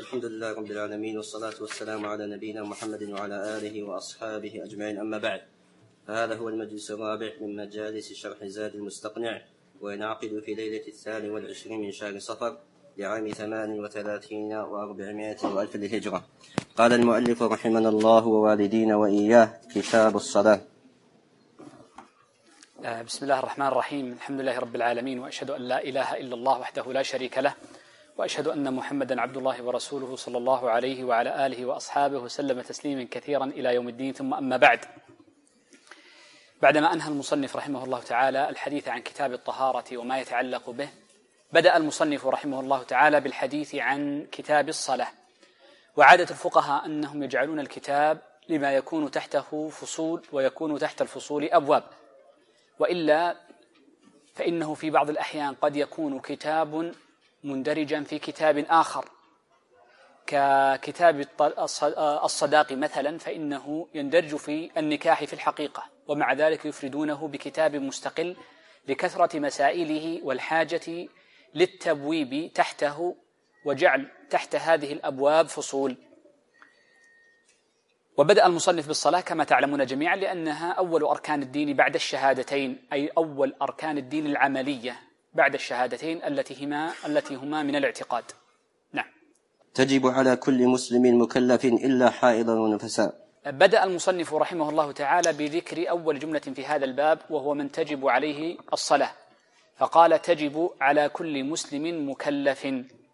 الحمد لله رب العالمين، والصلاة والسلام على نبينا محمد وعلى آله وأصحابه أجمعين، أما بعد. فهذا هو المجلس الرابع من مجالس شرح زاد المستقنع، وينعقد في ليلة 22 من شهر صفر لعام 38 و400 وألف للهجرة. قال المؤلف رحمنا الله ووالدينا وإياه: كتاب الصلاة. بسم الله الرحمن الرحيم. الحمد لله رب العالمين، وأشهد أن لا إله إلا الله وحده لا شريك له، وأشهد أن محمدا عبد الله ورسوله صلى الله عليه وعلى آله وأصحابه وسلم تسليما كثيرا إلى يوم الدين. ثم أما بعد، بعدما أنهى المصنف رحمه الله تعالى الحديث عن كتاب الطهارة وما يتعلق به، بدأ المصنف رحمه الله تعالى بالحديث عن كتاب الصلاة. وعادة الفقهاء أنهم يجعلون الكتاب لما يكون تحته فصول ويكون تحت الفصول أبواب، وإلا فإنه في بعض الأحيان قد يكون كتاب مندرجا في كتاب آخر، ككتاب الصداق مثلا، فإنه يندرج في النكاح في الحقيقة، ومع ذلك يفردونه بكتاب مستقل لكثرة مسائله والحاجة للتبويب تحته وجعل تحت هذه الأبواب فصول. وبدأ المصنف بالصلاة كما تعلمون جميعا، لأنها أول أركان الدين بعد الشهادتين، أي أول أركان الدين العملية بعد الشهادتين التي هما من الاعتقاد. نعم. تجب على كل مسلم مكلف إلا حائضا ونفساء. بدأ المصنف رحمه الله تعالى بذكر أول جملة في هذا الباب، وهو من تجب عليه الصلاة، فقال: تجب على كل مسلم مكلف.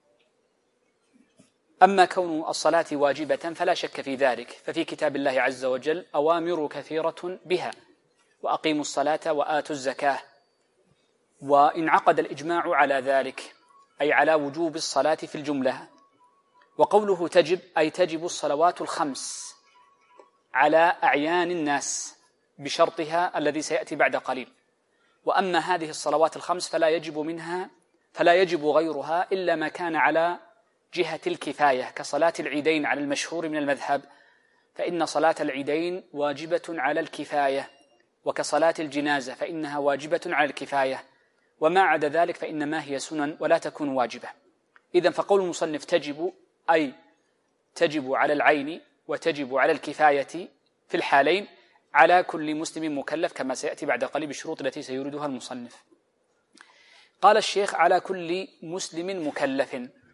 أما كون الصلاة واجبة فلا شك في ذلك، ففي كتاب الله عز وجل أوامر كثيرة بها: وأقيموا الصلاة وآتوا الزكاة. وانعقد الإجماع على ذلك، أي على وجوب الصلاة في الجملة. وقوله تجب أي تجب الصلوات الخمس على أعيان الناس بشرطها الذي سيأتي بعد قليل. وأما هذه الصلوات الخمس فلا يجب غيرها إلا ما كان على جهة الكفاية، كصلاة العيدين على المشهور من المذهب، فإن صلاة العيدين واجبة على الكفاية، وكصلاة الجنازة فإنها واجبة على الكفاية، وما عدا ذلك فإنما هي سنن ولا تكون واجبة. إذن فقول المصنف تجب أي تجب على العين وتجب على الكفاية في الحالين على كل مسلم مكلف، كما سيأتي بعد قليل بالشروط التي سيوردها المصنف. قال الشيخ: على كل مسلم مكلف.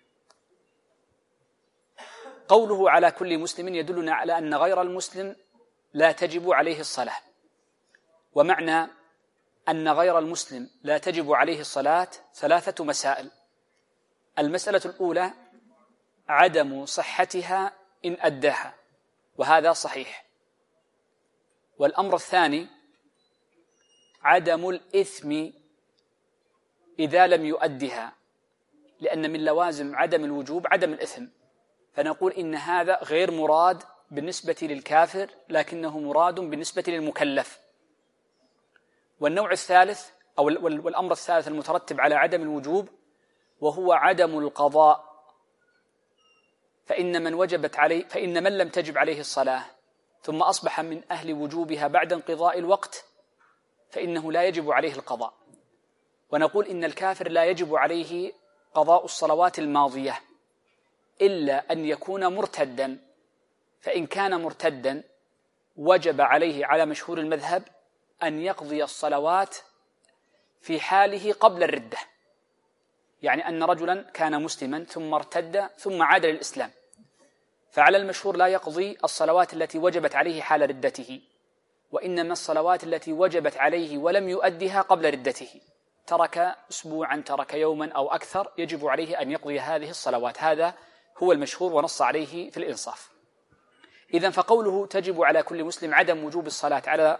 قوله على كل مسلم يدلنا على أن غير المسلم لا تجب عليه الصلاة. ومعنى أن غير المسلم لا تجب عليه الصلاة 3 مسائل. المسألة الأولى عدم صحتها إن أداها، وهذا صحيح. والأمر الثاني عدم الإثم إذا لم يؤدها، لأن من لوازم عدم الوجوب عدم الإثم، فنقول إن هذا غير مراد بالنسبة للكافر، لكنه مراد بالنسبة للمكلف. والنوع الثالث والأمر الثالث المترتب على عدم الوجوب وهو عدم القضاء، فإن من لم تجب عليه الصلاة ثم أصبح من أهل وجوبها بعد انقضاء الوقت فإنه لا يجب عليه القضاء. ونقول إن الكافر لا يجب عليه قضاء الصلوات الماضية إلا أن يكون مرتدا، فإن كان مرتدا وجب عليه على مشهور المذهب أن يقضي الصلوات في حاله قبل الردة، يعني أن رجلا كان مسلما ثم ارتد ثم عاد للإسلام، فعلى المشهور لا يقضي الصلوات التي وجبت عليه حال ردته، وإنما الصلوات التي وجبت عليه ولم يؤدها قبل ردته، ترك أسبوعا، ترك يوما أو أكثر، يجب عليه أن يقضي هذه الصلوات. هذا هو المشهور ونص عليه في الإنصاف. إذن فقوله تجب على كل مسلم عدم وجوب الصلاة على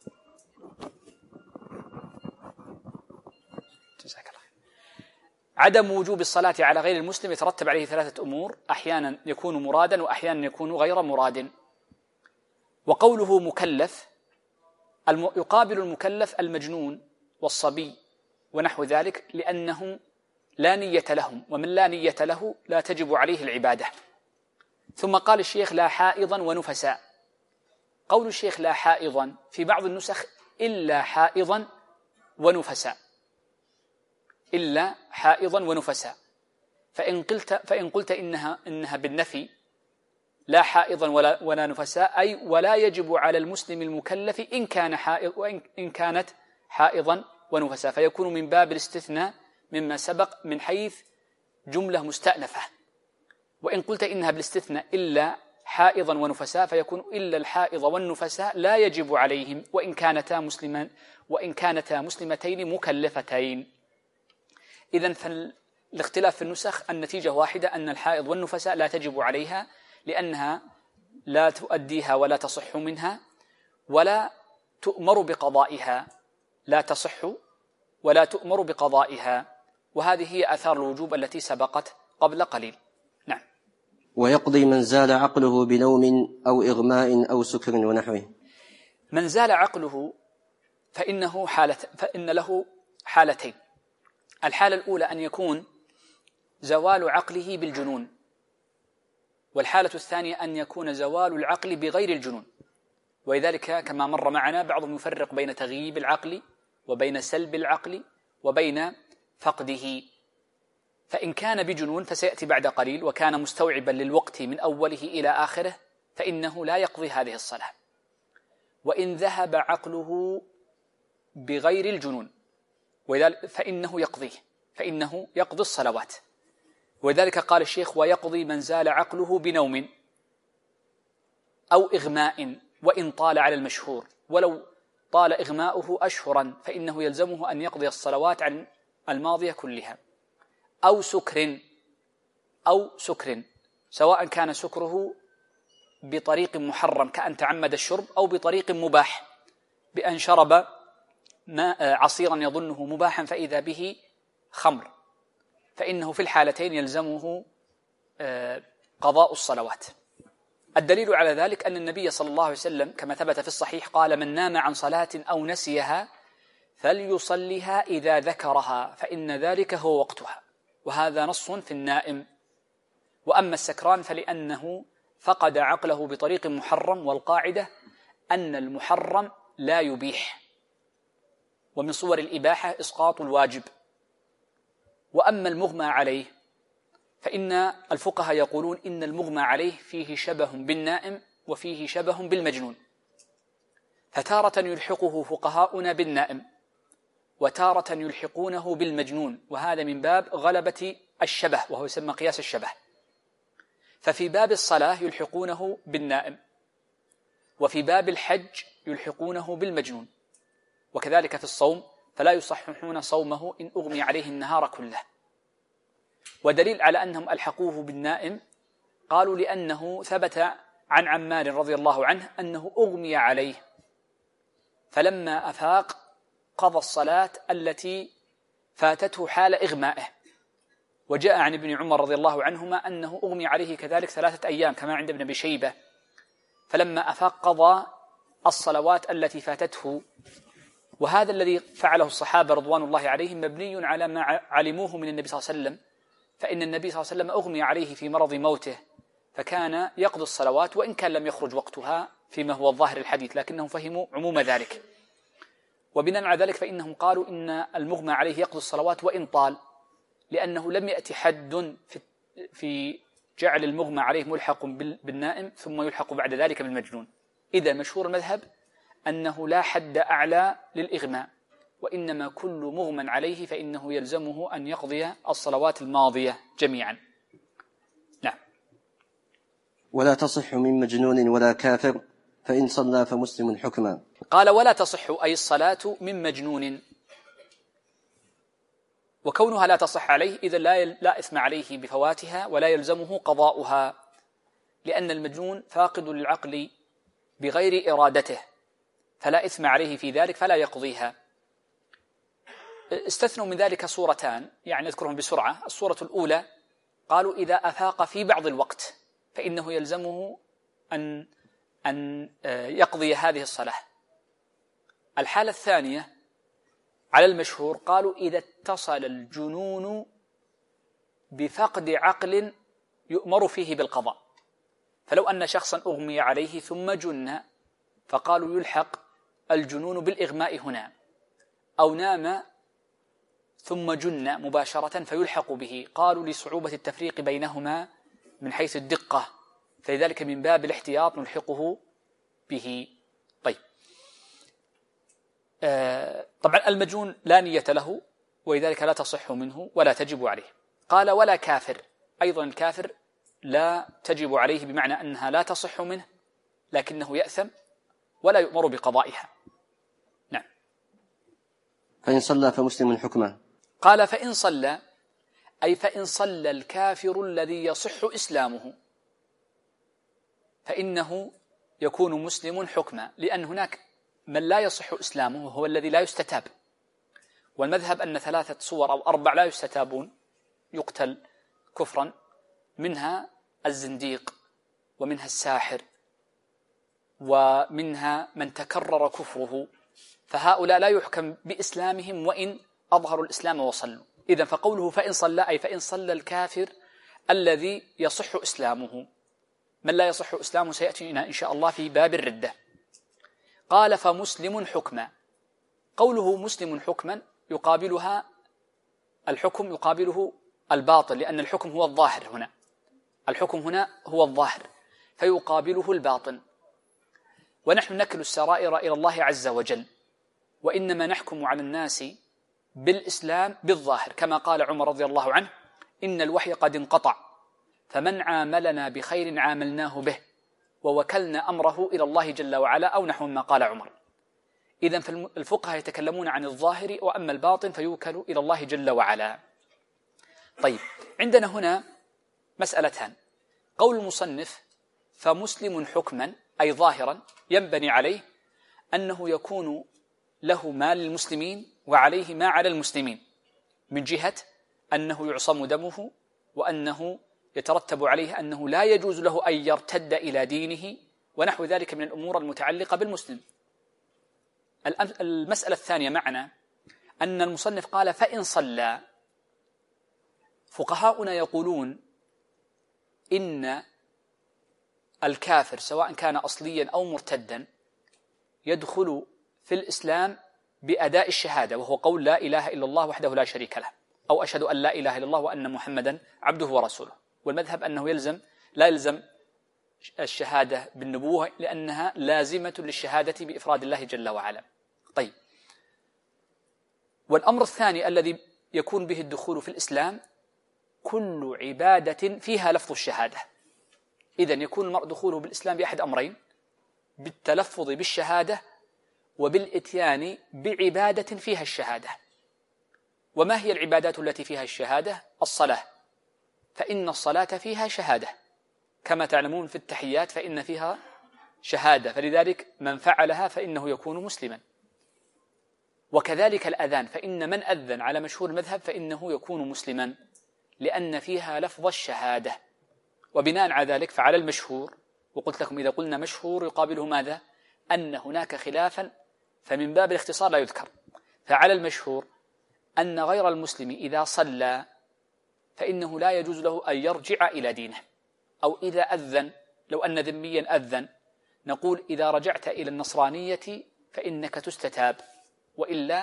عدم وجوب الصلاة على غير المسلم يترتب عليه 3 أمور: أحيانا يكون مرادا، وأحيانا يكون غير مراد. وقوله مكلف يقابل المكلف المجنون والصبي ونحو ذلك، لأنهم لا نية لهم، ومن لا نية له لا تجب عليه العبادة. ثم قال الشيخ: لا حائضا ونفساء. قول الشيخ لا حائضا في بعض النسخ إلا حائضا ونفساء، إلا حائضا ونفساء، فإن قلت إنها بالنفي لا حائضا ولا نفساء، أي ولا يجب على المسلم المكلف إن كانت حائضا ونفساء، فيكون من باب الاستثناء مما سبق من حيث جملة مستأنفة. وإن قلت إنها بالاستثناء إلا حائضا ونفساء، فيكون إلا الحائض والنفساء لا يجب عليهم وإن كانتا مسلمتين مكلفتين. إذن فالاختلاف في النسخ النتيجة واحدة، أن الحائض والنفساء لا تجب عليها، لأنها لا تؤديها ولا تصح منها ولا تؤمر بقضائها، لا تصح ولا تؤمر بقضائها. وهذه هي آثار الوجوب التي سبقت قبل قليل. نعم. ويقضي من زال عقله بنوم أو إغماء أو سكر ونحوه. من زال عقله فإن له حالتين. الحالة الأولى أن يكون زوال عقله بالجنون، والحالة الثانية أن يكون زوال العقل بغير الجنون. ولذلك كما مر معنا بعضهم يفرق بين تغييب العقل وبين سلب العقل وبين فقده. فإن كان بجنون فسيأتي بعد قليل وكان مستوعبا للوقت من أوله إلى آخره فإنه لا يقضي هذه الصلاة. وإن ذهب عقله بغير الجنون فإنه يقضي الصلوات. ولذلك قال الشيخ: ويقضي من زال عقله بنوم أو إغماء وإن طال على المشهور، ولو طال إغماؤه أشهرا فإنه يلزمه أن يقضي الصلوات عن الماضية كلها، أو سكر سواء كان سكره بطريق محرم كأن تعمد الشرب، أو بطريق مباح بأن شرب عصيرا يظنه مباحا فإذا به خمر، فإنه في الحالتين يلزمه قضاء الصلوات. الدليل على ذلك أن النبي صلى الله عليه وسلم كما ثبت في الصحيح قال: من نام عن صلاة أو نسيها فليصلها إذا ذكرها فإن ذلك هو وقتها. وهذا نص في النائم. وأما السكران فلأنه فقد عقله بطريق محرم، والقاعدة أن المحرم لا يبيح، ومن صور الإباحة إسقاط الواجب. وأما المغمى عليه فإن الفقهاء يقولون إن المغمى عليه فيه شبه بالنائم وفيه شبه بالمجنون، فتارة يلحقه فقهاؤنا بالنائم وتارة يلحقونه بالمجنون، وهذا من باب غلبة الشبه وهو يسمى قياس الشبه. ففي باب الصلاة يلحقونه بالنائم، وفي باب الحج يلحقونه بالمجنون، وكذلك في الصوم فلا يصححون صومه إن أغمي عليه النهار كله. ودليل على أنهم ألحقوه بالنائم قالوا لأنه ثبت عن عمار رضي الله عنه أنه أغمي عليه فلما أفاق قضى الصلاة التي فاتته حال إغمائه. وجاء عن ابن عمر رضي الله عنهما أنه أغمي عليه كذلك 3 أيام كما عند ابن أبي شيبة، فلما أفاق قضى الصلوات التي فاتته. وهذا الذي فعله الصحابة رضوان الله عليهم مبني على ما علموه من النبي صلى الله عليه وسلم، فإن النبي صلى الله عليه وسلم أغمي عليه في مرض موته فكان يقضي الصلوات وإن كان لم يخرج وقتها فيما هو الظاهر الحديث، لكنهم فهموا عموم ذلك. وبناء على ذلك فإنهم قالوا إن المغمى عليه يقضي الصلوات وإن طال، لأنه لم يأتي حد في جعل المغمى عليه ملحق بالنائم ثم يلحق بعد ذلك بالمجنون. إذا مشهور المذهب أنه لا حد أعلى للإغماء، وإنما كل مغمى عليه فإنه يلزمه أن يقضي الصلوات الماضية جميعا. نعم. ولا تصح من مجنون ولا كافر فإن صلى فمسلم حكما. قال: ولا تصح أي الصلاة من مجنون، وكونها لا تصح عليه إذا لا إثم عليه بفواتها ولا يلزمه قضاؤها، لأن المجنون فاقد للعقل بغير إرادته فلا إثم عليه في ذلك فلا يقضيها. استثنوا من ذلك صورتان يعني نذكرهم بسرعة. الصورة الأولى قالوا إذا أفاق في بعض الوقت فإنه يلزمه أن يقضي هذه الصلاة. الحالة الثانية على المشهور قالوا إذا اتصل الجنون بفقد عقل يؤمر فيه بالقضاء، فلو أن شخصا أغمي عليه ثم جن فقالوا يلحق الجنون بالإغماء هنا، أو نام ثم جن مباشرة فيلحق به، قالوا لصعوبة التفريق بينهما من حيث الدقة، فلذلك من باب الاحتياط نلحقه به. طيب، طبعا المجنون لا نية له، ولذلك لا تصح منه ولا تجب عليه. قال ولا كافر، أيضا الكافر لا تجب عليه، بمعنى أنها لا تصح منه لكنه يأثم ولا يؤمر بقضائها. نعم. فإن صلى فمسلم حكمه. قال فإن صلى، أي فإن صلى الكافر الذي يصح إسلامه فإنه يكون مسلم حكما، لأن هناك من لا يصح إسلامه وهو الذي لا يستتاب، والمذهب أن 3 صور أو 4 لا يستتابون يقتل كفرا، منها الزنديق، ومنها الساحر، ومنها من تكرر كفره، فهؤلاء لا يحكم بإسلامهم وإن أظهروا الإسلام وصلوا. إذن فقوله فإن صلى، أي فإن صلى الكافر الذي يصح إسلامه. من لا يصح إسلامه سيأتينا إن شاء الله في باب الردة. قال فمسلم حكما، قوله مسلم حكما يقابلها الحكم، يقابله الباطل، لأن الحكم هو الظاهر هنا، الحكم هنا هو الظاهر، فيقابله الباطن. ونحن نكل السرائر إلى الله عز وجل، وإنما نحكم على الناس بالإسلام بالظاهر، كما قال عمر رضي الله عنه إن الوحي قد انقطع، فمن عاملنا بخير عاملناه به، ووكلنا أمره إلى الله جل وعلا، أو نحو ما قال عمر. إذن فالفقهاء يتكلمون عن الظاهر، وأما الباطن فيوكل إلى الله جل وعلا. طيب، عندنا هنا مسألتان. قول المصنف فمسلم حكما، أي ظاهرا، ينبني عليه أنه يكون له ما للمسلمين وعليه ما على المسلمين، من جهة أنه يعصم دمه، وأنه يترتب عليه أنه لا يجوز له أن يرتد إلى دينه، ونحو ذلك من الأمور المتعلقة بالمسلم. المسألة الثانية معنا أن المصنف قال فإن صلى. فقهاؤنا يقولون إن الكافر سواء كان أصليا أو مرتدا يدخل في الإسلام بأداء الشهادة، وهو قول لا إله إلا الله وحده لا شريك له، أو أشهد أن لا إله إلا الله وأن محمدا عبده ورسوله. والمذهب أنه لا يلزم الشهادة بالنبوة، لأنها لازمة للشهادة بإفراد الله جل وعلا. طيب، والأمر الثاني الذي يكون به الدخول في الإسلام كل عبادة فيها لفظ الشهادة. إذن يكون المرء دخوله بالإسلام بأحد أمرين: بالتلفظ بالشهادة، وبالإتيان بعبادة فيها الشهادة. وما هي العبادات التي فيها الشهادة؟ الصلاة، فإن الصلاة فيها شهادة، كما تعلمون في التحيات فإن فيها شهادة، فلذلك من فعلها فإنه يكون مسلما. وكذلك الأذان، فإن من أذن على مشهور المذهب فإنه يكون مسلما، لأن فيها لفظ الشهادة. وبناء على ذلك فعلى المشهور، وقلت لكم إذا قلنا مشهور يقابله ماذا؟ أن هناك خلافا، فمن باب الاختصار لا يذكر. فعلى المشهور أن غير المسلم إذا صلى فإنه لا يجوز له أن يرجع إلى دينه، أو إذا أذن، لو أن ذميا أذن نقول إذا رجعت إلى النصرانية فإنك تستتاب، وإلا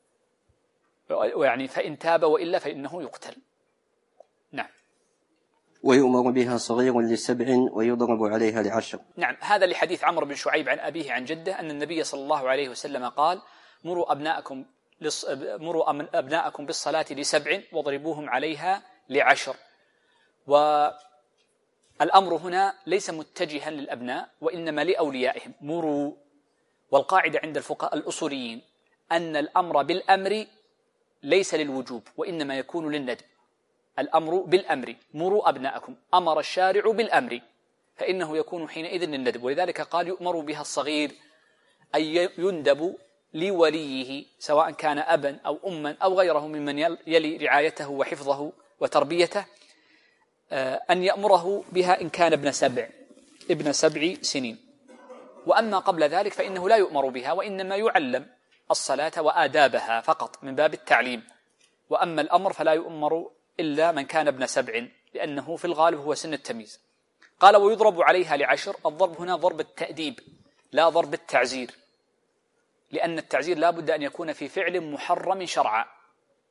يعني فإن تاب وإلا فإنه يقتل. نعم. ويؤمر بها صغير ل7 ويضرب عليها ل10. نعم، هذا لحديث عمرو بن شعيب عن أبيه عن جده أن النبي صلى الله عليه وسلم قال مروا أبناءكم بالصلاة ل7 واضربوهم عليها ل10. والأمر هنا ليس متجها للأبناء وإنما لأوليائهم، مروا. والقاعدة عند الفقهاء الأصوليين أن الأمر بالأمر ليس للوجوب وإنما يكون للندب. الأمر بالأمر، مروا أبناءكم، أمر الشارع بالأمر، فإنه يكون حينئذ للندب. ولذلك قال يؤمر بها الصغير، أي يندب لوليه سواء كان أبا أو أما أو غيره ممن يلي رعايته وحفظه وتربيته، أن يأمره بها إن كان ابن 7 سنين. وأما قبل ذلك فإنه لا يؤمر بها، وإنما يعلم الصلاة وآدابها فقط من باب التعليم. وأما الأمر فلا يؤمر إلا من كان ابن 7، لأنه في الغالب هو سن التمييز. قال ويضرب عليها ل10. الضرب هنا ضرب التأديب لا ضرب التعزير، لأن التعزير لا بد أن يكون في فعل محرم شرعا،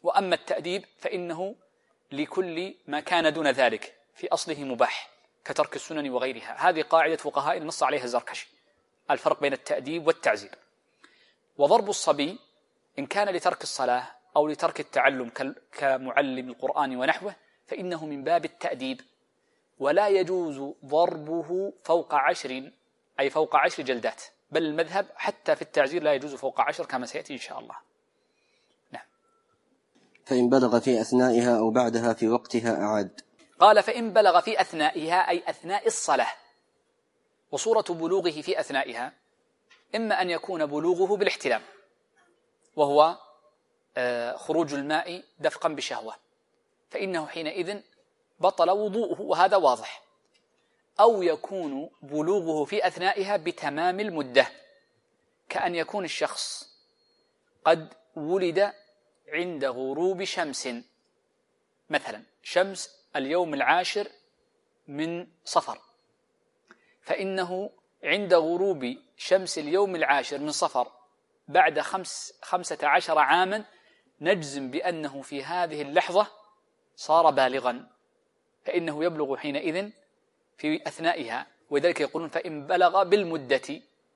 وأما التأديب فإنه لكل ما كان دون ذلك في أصله مباح كترك السنن وغيرها. هذه قاعدة فقهاء نص عليها الزركشي، الفرق بين التأديب والتعزير. وضرب الصبي إن كان لترك الصلاة أو لترك التعلم كمعلم القرآن ونحوه فإنه من باب التأديب، ولا يجوز ضربه فوق 10، أي فوق 10 جلدات، بل المذهب حتى في التعزير لا يجوز فوق 10 كما سيأتي إن شاء الله. نعم. فإن بلغ في أثنائها أو بعدها في وقتها أعاد. قال فإن بلغ في أثنائها أي أثناء الصلاة، وصورة بلوغه في أثنائها إما أن يكون بلوغه بالاحتلام وهو خروج الماء دفقا بشهوة، فإنه حينئذ بطل وضوءه وهذا واضح، أو يكون بلوغه في أثنائها بتمام المدة، كأن يكون الشخص قد ولد عند غروب شمس، مثلا شمس اليوم 10 من صفر، فإنه عند غروب شمس اليوم 10 من صفر بعد 15 عاما نجزم بأنه في هذه اللحظة صار بالغا، فإنه يبلغ حينئذ في أثنائها. وذلك يقولون فإن بلغ بالمدة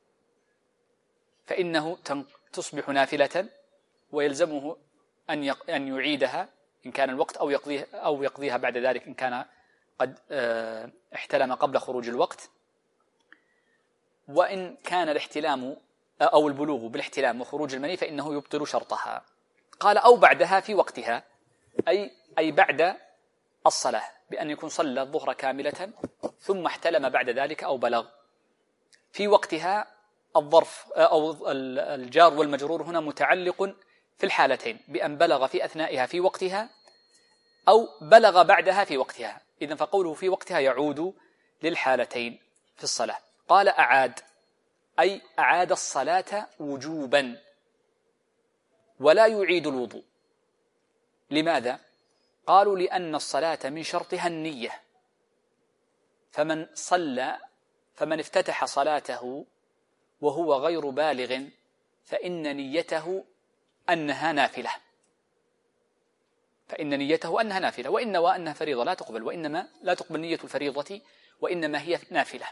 فإنه تصبح نافلة ويلزمه أن يعيدها إن كان الوقت أو يقضيها بعد ذلك إن كان قد احتلم قبل خروج الوقت. وإن كان الاحتلام أو البلوغ بالاحتلام وخروج المني فإنه يبطل شرطها. قال أو بعدها في وقتها أي بعد الصلاة، بأن يكون صلى الظهر كاملة ثم احتلم بعد ذلك أو بلغ. في وقتها الظرف أو الجار والمجرور هنا متعلق في الحالتين بأن بلغ في أثنائها في وقتها أو بلغ بعدها في وقتها، إذن فقوله في وقتها يعود للحالتين في الصلاة. قال أعاد أي أعاد الصلاة وجوبا ولا يعيد الوضوء. لماذا؟ قالوا لأن الصلاة من شرطها النية، فمن افتتح صلاته وهو غير بالغ فإن نيته أنها نافلة، وإن نوى أنها فريضة لا تقبل، وإنما لا تقبل نية الفريضة وإنما هي نافلة.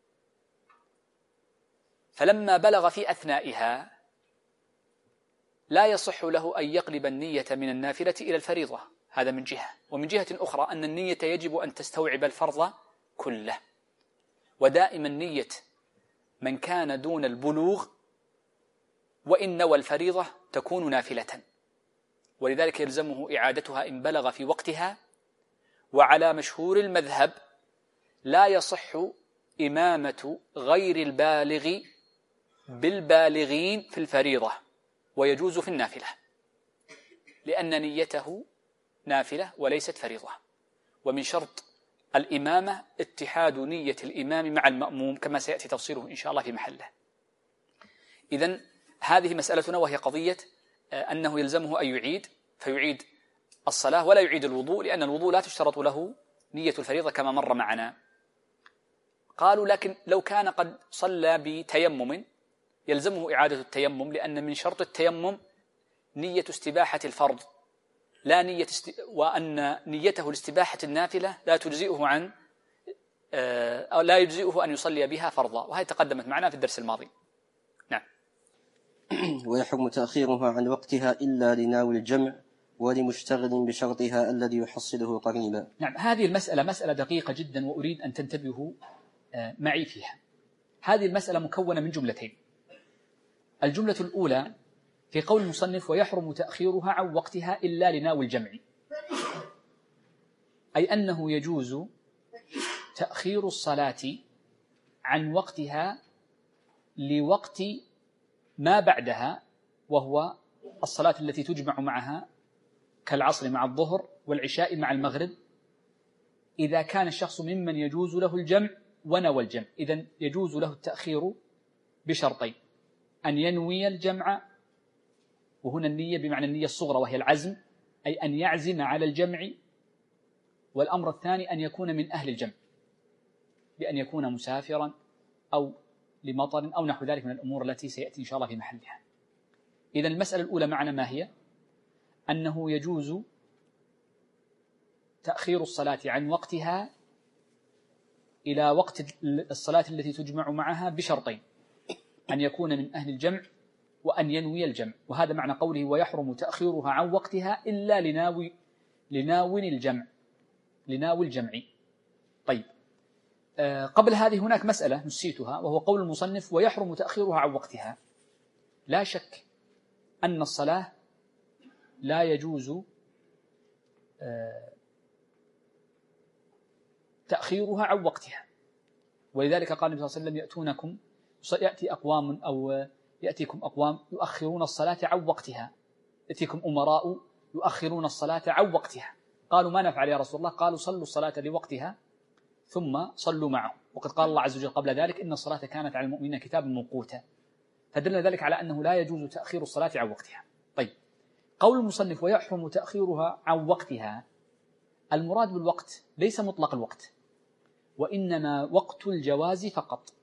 فلما بلغ في أثنائها لا يصح له أن يقلب النية من النافلة إلى الفريضة، هذا من جهة. ومن جهة أخرى أن النية يجب أن تستوعب الفرض كله، ودائما نية من كان دون البلوغ وإن نوى الفريضة تكون نافلة، ولذلك يلزمه إعادتها إن بلغ في وقتها. وعلى مشهور المذهب لا يصح إمامة غير البالغ بالبالغين في الفريضة ويجوز في النافلة، لأن نيته نافلة وليست فريضة. ومن شرط الإمامة اتحاد نية الإمام مع المأموم كما سيأتي تفصيله إن شاء الله في محله. إذن هذه مسألتنا، وهي قضية أنه يلزمه أن يعيد، فيعيد الصلاة ولا يعيد الوضوء، لأن الوضوء لا تشترط له نية الفريضة كما مر معنا. قالوا لكن لو كان قد صلى بتيمم يلزمه إعادة التيمم، لأن من شرط التيمم نية استباحة الفرض لا نية وأن نيته لاستباحة النافلة لا تجزئه عن أو لا يجزئه أن يصلي بها فرضا، وهي تقدمت معنا في الدرس الماضي. نعم. ويحرم تأخيرها عن وقتها إلا لناوي الجمع ولمشتغل بشرطها الذي يحصله قريبا. نعم، هذه المسألة مسألة دقيقة جدا وأريد أن تنتبهوا معي فيها. هذه المسألة مكونة من جملتين. الجملة الأولى في قول المصنف ويحرم تأخيرها عن وقتها إلا لناوي الجمع، أي أنه يجوز تأخير الصلاة عن وقتها لوقت ما بعدها، وهو الصلاة التي تجمع معها كالعصر مع الظهر والعشاء مع المغرب، إذا كان الشخص ممن يجوز له الجمع ونوى الجمع. إذن يجوز له التأخير بشرطين: أن ينوي الجمع، وهنا النية بمعنى النية الصغرى وهي العزم، أي أن يعزم على الجمع. والأمر الثاني أن يكون من أهل الجمع، بأن يكون مسافرا أو لمطر أو نحو ذلك من الأمور التي سيأتي إن شاء الله في محلها. إذن المسألة الأولى معنا ما هي؟ أنه يجوز تأخير الصلاة عن وقتها إلى وقت الصلاة التي تجمع معها بشرطين: أن يكون من أهل الجمع وأن ينوي الجمع. وهذا معنى قوله ويحرم تأخيرها عن وقتها إلا لناوي الجمع. طيب، قبل هذه هناك مسألة نسيتها، وهو قول المصنف ويحرم تأخيرها عن وقتها. لا شك أن الصلاة لا يجوز تأخيرها عن وقتها، ولذلك قال النبي صلى الله عليه وسلم يأتيكم أقوام يؤخرون الصلاة عن وقتها، يأتيكم أمراء يؤخرون الصلاة عن وقتها. قالوا ما نفعل يا رسول الله؟ قالوا صلوا الصلاة لوقتها ثم صلوا معه، وقد قال الله عز وجل قبل ذلك إن الصلاة كانت على المؤمنين كتابا موقوتا، فدل ذلك على أنه لا يجوز تأخير الصلاة عن وقتها. طيب، قول المصنف ويحرم تأخيرها عن وقتها، المراد بالوقت ليس مطلق الوقت، وإنما وقت الجواز فقط.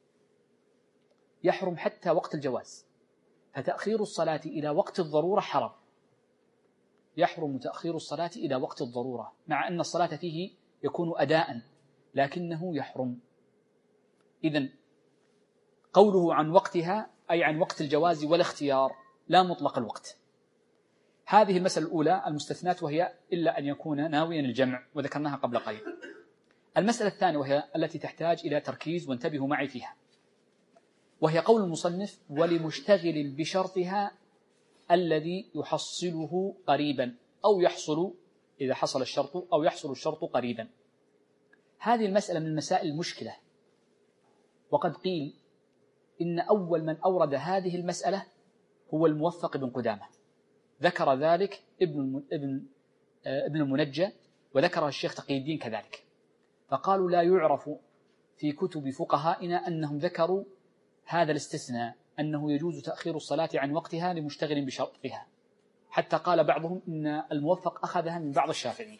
يحرم حتى وقت الجواز، فتأخير الصلاة إلى وقت الضرورة حرام. يحرم تأخير الصلاة إلى وقت الضرورة، مع أن الصلاة فيه يكون أداء، لكنه يحرم. إذن قوله عن وقتها أي عن وقت الجواز والاختيار، لا مطلق الوقت. هذه المسألة الأولى المستثنات، وهي إلا أن يكون ناويا الجمع، وذكرناها قبل قليل. المسألة الثانية وهي التي تحتاج إلى تركيز، وانتبهوا معي فيها، وهي قول المصنف ولمشتغل بشرطها الذي يحصله قريبا، أو يحصل إذا حصل الشرط، أو يحصل الشرط قريبا. هذه المسألة من المسائل المشكلة، وقد قيل إن أول من أورد هذه المسألة هو الموفق بن قدامة، ذكر ذلك ابن المنجى، وذكر الشيخ تقي الدين كذلك. فقالوا لا يعرف في كتب فقهائنا أنهم ذكروا هذا الاستثناء، أنه يجوز تأخير الصلاة عن وقتها لمشتغل بشرطها، حتى قال بعضهم إن الموفق أخذها من بعض الشافعية،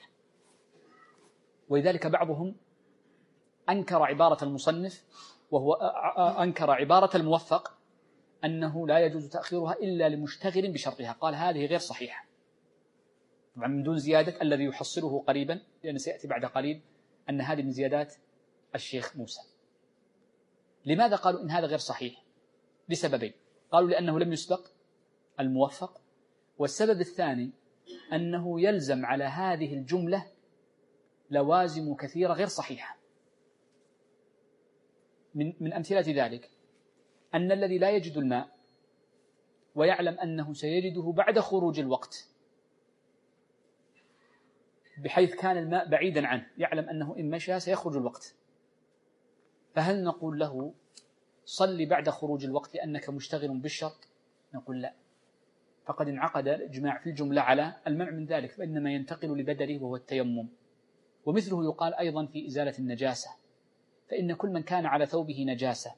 ولذلك بعضهم أنكر عبارة المصنف، وهو أنكر عبارة الموفق أنه لا يجوز تأخيرها إلا لمشتغل بشرطها، قال هذه غير صحيحة، طبعا من دون زيادة الذي يحصله قريبا، لأن سيأتي بعد قليل أن هذه من زيادات الشيخ موسى. لماذا قالوا إن هذا غير صحيح؟ لسببين: قالوا لأنه لم يسبق الموفق، والسبب الثاني أنه يلزم على هذه الجملة لوازم كثيرة غير صحيحة. من أمثلة ذلك أن الذي لا يجد الماء ويعلم أنه سيجده بعد خروج الوقت، بحيث كان الماء بعيدا عنه، يعلم أنه إن مشى سيخرج الوقت، فهل نقول له صلي بعد خروج الوقت لأنك مشتغل بالشرط؟ نقول لا، فقد انعقد الإجماع في الجملة على المنع من ذلك، فإنما ينتقل لبدله وهو التيمم. ومثله يقال أيضا في إزالة النجاسة، فإن كل من كان على ثوبه نجاسة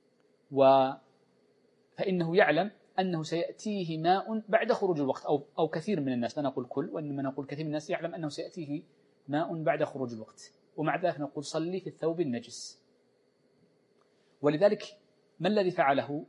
فإنه يعلم أنه سيأتيه ماء بعد خروج الوقت، أو كثير من الناس، لا نقول كل، وإنما نقول كثير من الناس يعلم أنه سيأتيه ماء بعد خروج الوقت، ومع ذلك نقول صلي في الثوب النجس. ولذلك ما الذي فعله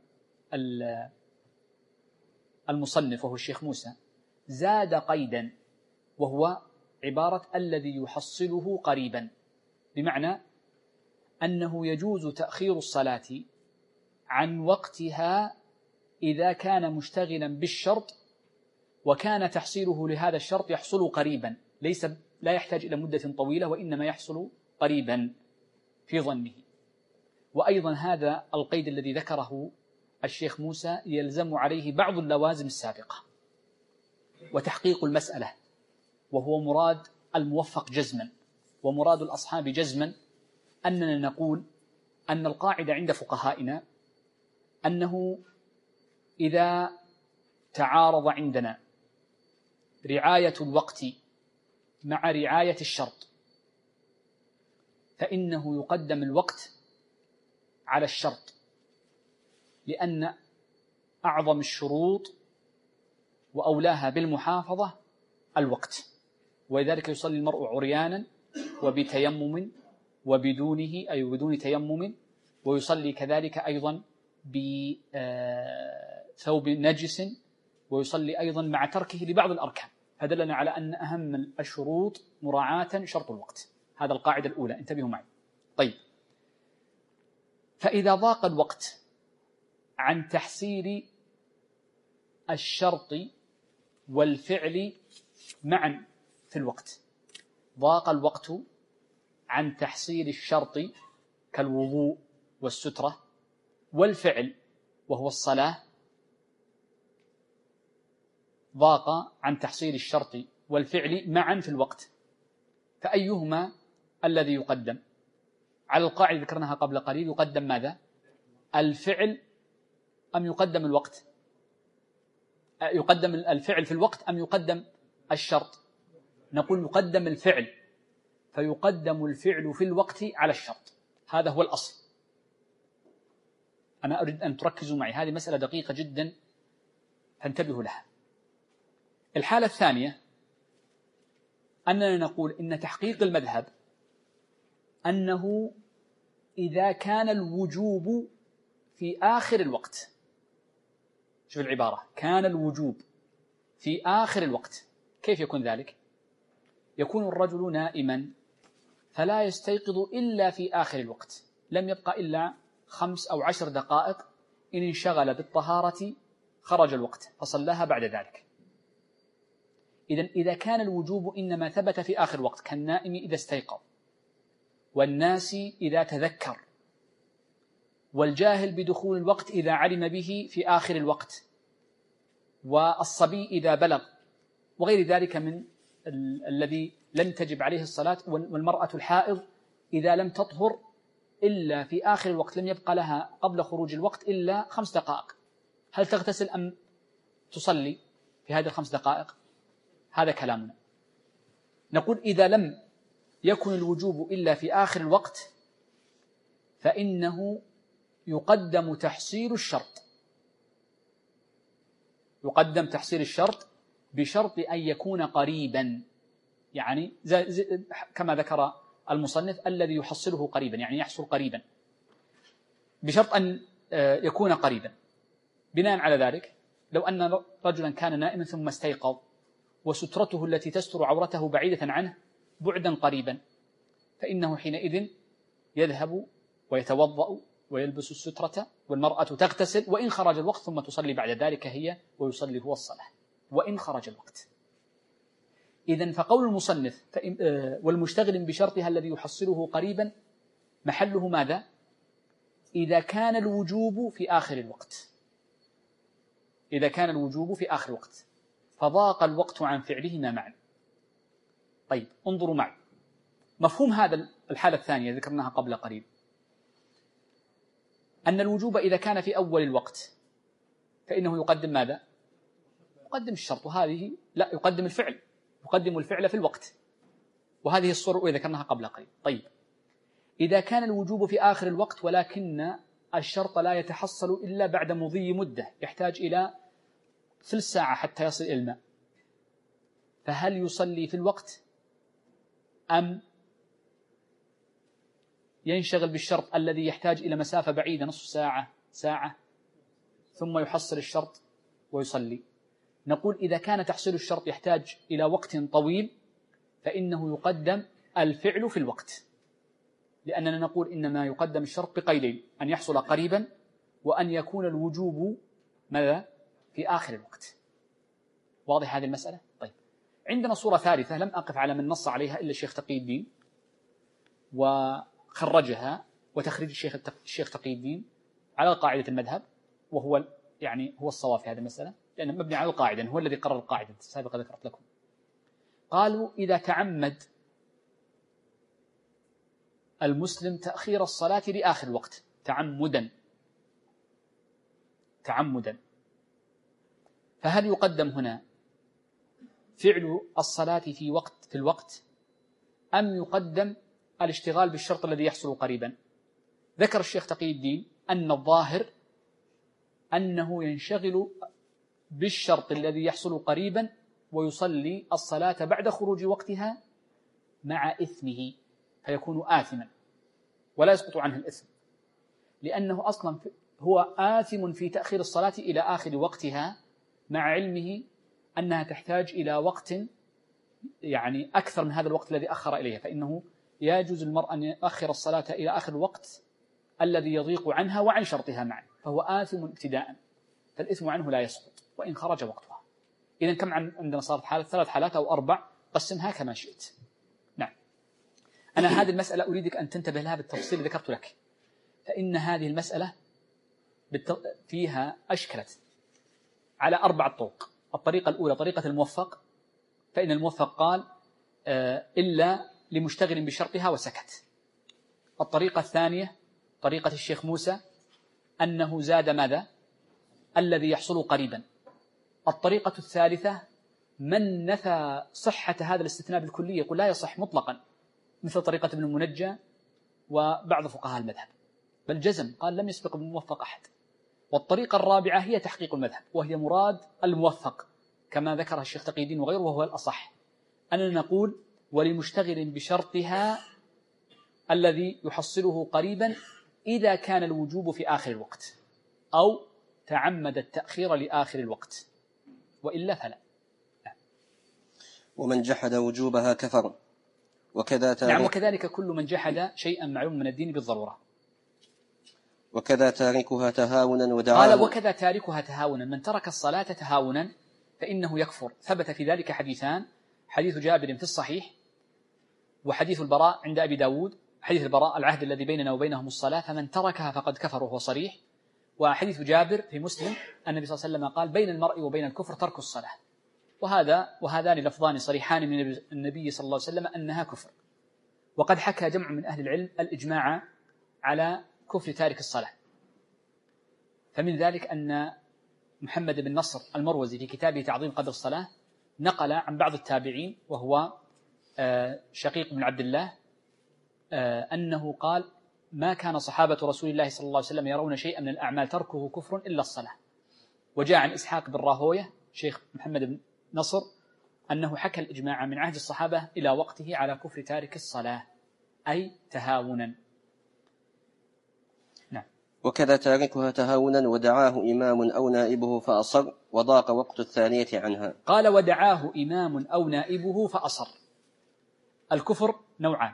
المصنف وهو الشيخ موسى؟ زاد قيدا، وهو عبارة الذي يحصله قريبا، بمعنى أنه يجوز تأخير الصلاة عن وقتها إذا كان مشتغلا بالشرط، وكان تحصيله لهذا الشرط يحصل قريبا، لا يحتاج إلى مدة طويلة، وإنما يحصل قريبا في ظنه. وأيضا هذا القيد الذي ذكره الشيخ موسى يلزم عليه بعض اللوازم السابقة وتحقيق المسألة، وهو مراد الموفق جزما ومراد الأصحاب جزما، أننا نقول أن القاعدة عند فقهائنا أنه إذا تعارض عندنا رعاية الوقت مع رعاية الشرط، فإنه يقدم الوقت على الشرط، لأن أعظم الشروط وأولاها بالمحافظة الوقت، ولذلك يصلي المرء عريانا وبتيمم وبدونه، أي بدون تيمم، ويصلي كذلك أيضا بثوب نجس ويصلي أيضا مع تركه لبعض الأركان. فدلنا على أن أهم الشروط مراعاة شرط الوقت. هذا القاعدة الأولى، انتبهوا معي. طيب، فإذا ضاق الوقت عن تحصيل الشرط والفعل معا في الوقت، ضاق الوقت عن تحصيل الشرط كالوضوء والسترة والفعل وهو الصلاة، ضاق عن تحصيل الشرط والفعل معا في الوقت، فأيهما الذي يقدم؟ على القاعدة ذكرناها قبل قليل، يقدم ماذا؟ الفعل أم يقدم الوقت؟ يقدم الفعل في الوقت أم يقدم الشرط؟ نقول يقدم الفعل، فيقدم الفعل في الوقت على الشرط. هذا هو الأصل. أنا أريد أن تركزوا معي، هذه مسألة دقيقة جدا فانتبهوا لها. الحالة الثانية أننا نقول إن تحقيق المذهب أنه إذا كان الوجوب في آخر الوقت، شوف العبارة، كان الوجوب في آخر الوقت، كيف يكون ذلك؟ يكون الرجل نائما فلا يستيقظ إلا في آخر الوقت، لم يبقى إلا 5 أو 10 دقائق، إن انشغل بالطهارة خرج الوقت فصلاها بعد ذلك. إذا كان الوجوب إنما ثبت في آخر الوقت، كالنائم إذا استيقظ، والناس إذا تذكر، والجاهل بدخول الوقت إذا علم به في آخر الوقت، والصبي إذا بلغ، وغير ذلك من الذي لم تجب عليه الصلاة، والمرأة الحائض إذا لم تطهر إلا في آخر الوقت، لم يبقى لها قبل خروج الوقت إلا 5 دقائق، هل تغتسل أم تصلي في هذه 5 دقائق؟ هذا كلامنا. نقول إذا لم يكن الوجوب إلا في آخر الوقت فإنه يقدم تحصيل الشرط، يقدم تحصيل الشرط بشرط أن يكون قريبا، يعني كما ذكر المصنف الذي يحصله قريبا، يعني يحصل قريبا، بشرط أن يكون قريبا. بناء على ذلك لو أن رجلا كان نائما ثم استيقظ وسترته التي تستر عورته بعيدة عنه بعدا قريبا، فإنه حينئذ يذهب ويتوضأ ويلبس السترة، والمرأة تغتسل، وإن خرج الوقت ثم تصلي بعد ذلك هي، ويصلي هو الصلاة وإن خرج الوقت. إذن فقول المصنف والمشتغل بشرطها الذي يحصله قريبا محله ماذا؟ إذا كان الوجوب في آخر الوقت، إذا كان الوجوب في آخر الوقت فضاق الوقت عن فعلهما معا. طيب انظروا معي مفهوم هذا الحالة الثانية ذكرناها قبل قليل، أن الوجوب إذا كان في أول الوقت فإنه يقدم ماذا؟ يقدم الشرط، وهذه لا، يقدم الفعل، يقدم الفعل في الوقت، وهذه الصورة ذكرناها قبل قليل. طيب إذا كان الوجوب في آخر الوقت ولكن الشرط لا يتحصل إلا بعد مضي مدة، يحتاج إلى ثلث ساعة حتى يصل إلى الماء، فهل يصلي في الوقت أم ينشغل بالشرط الذي يحتاج إلى مسافة بعيدة نصف ساعة ساعة ثم يحصل الشرط ويصلي؟ نقول إذا كان تحصيل الشرط يحتاج إلى وقت طويل فإنه يقدم الفعل في الوقت، لأننا نقول إنما يقدم الشرط بقيدين، أن يحصل قريبا وأن يكون الوجوب ماذا؟ في آخر الوقت. واضح هذه المسألة؟ طيب عندنا صورة ثالثة لم أقف على من نص عليها إلا الشيخ تقي الدين، وخرجها وتخريج الشيخ تقي الدين على قاعدة المذهب، وهو يعني هو الصواب في هذه المسألة لأنه مبني على القاعدة، هو الذي قرر القاعدة السابقة ذكرت لكم. قالوا إذا تعمد المسلم تأخير الصلاة لآخر الوقت تعمدا، فهل يقدم هنا فعل الصلاة في الوقت أم يقدم الاشتغال بالشرط الذي يحصل قريبا؟ ذكر الشيخ تقي الدين أن الظاهر أنه ينشغل بالشرط الذي يحصل قريبا ويصلي الصلاة بعد خروج وقتها مع إثمه، فيكون آثما ولا يسقط عنه الإثم، لأنه أصلا هو آثم في تأخير الصلاة إلى آخر وقتها مع علمه أنها تحتاج إلى وقت يعني أكثر من هذا الوقت الذي أخر إليها، فإنه يجوز المرء أن يؤخر الصلاة إلى آخر الوقت الذي يضيق عنها وعن شرطها معا، فهو آثم ابتداء، فالإثم عنه لا يسقط وإن خرج وقتها. إذن كم عندنا صارت حالة؟ 3 حالات أو 4، قسمها كما شئت. نعم. أنا هذه المسألة أريدك أن تنتبه لها بالتفصيل ذكرت لك، فإن هذه المسألة فيها أشكلت على 4 طرق. الطريقة الأولى طريقة الموفق، فإن الموفق قال إلا لمشتغل بشرطها وسكت. الطريقة الثانية طريقة الشيخ موسى أنه زاد ماذا؟ الذي يحصل قريبا. الطريقة الثالثة من نفى صحة هذا الاستثناء بالكلية يقول لا يصح مطلقا، مثل طريقة ابن المنجى وبعض فقهاء المذهب، بل جزم قال لم يسبق بالموفق أحد. والطريقة الرابعة هي تحقيق المذهب، وهي مراد الموفق كما ذكرها الشيخ تقي الدين وغيره، وهو الأصح أننا نقول ولمشتغل بشرطها الذي يحصله قريبا إذا كان الوجوب في آخر الوقت أو تعمد التأخير لآخر الوقت، وإلا فلا. ومن جحد وجوبها كفر وكذا تارك. نعم، وكذلك كل من جحد شيئا معلوم من الدين بالضرورة. وكذا تاركها تهاونا ودعاء. قال وكذا تاركها تهاونا، من ترك الصلاة تهاونا فإنه يكفر. ثبت في ذلك حديثان، حديث جابر في الصحيح وحديث البراء عند أبي داود. حديث البراء العهد الذي بيننا وبينهم الصلاة فمن تركها فقد كفر وهو صريح. وحديث جابر في مسلم النبي صلى الله عليه وسلم قال بين المرء وبين الكفر ترك الصلاة. وهذان لفظان صريحان من النبي صلى الله عليه وسلم أنها كفر. وقد حكى جمع من أهل العلم الإجماع على كفر تارك الصلاة، فمن ذلك أن محمد بن نصر المروزي في كتابه تعظيم قدر الصلاة نقل عن بعض التابعين وهو شقيق بن عبد الله أنه قال ما كان صحابة رسول الله صلى الله عليه وسلم يرون شيئا من الأعمال تركه كفر إلا الصلاة. وجاء عن إسحاق بن راهوية شيخ محمد بن نصر أنه حكى الإجماع من عهد الصحابة إلى وقته على كفر تارك الصلاة، أي تهاونا. نعم. وكذا تاركها تهاونا ودعاه إمام أو نائبه فأصر وضاق وقت الثانية عنها. قال ودعاه إمام أو نائبه فأصر. الكفر نوعان،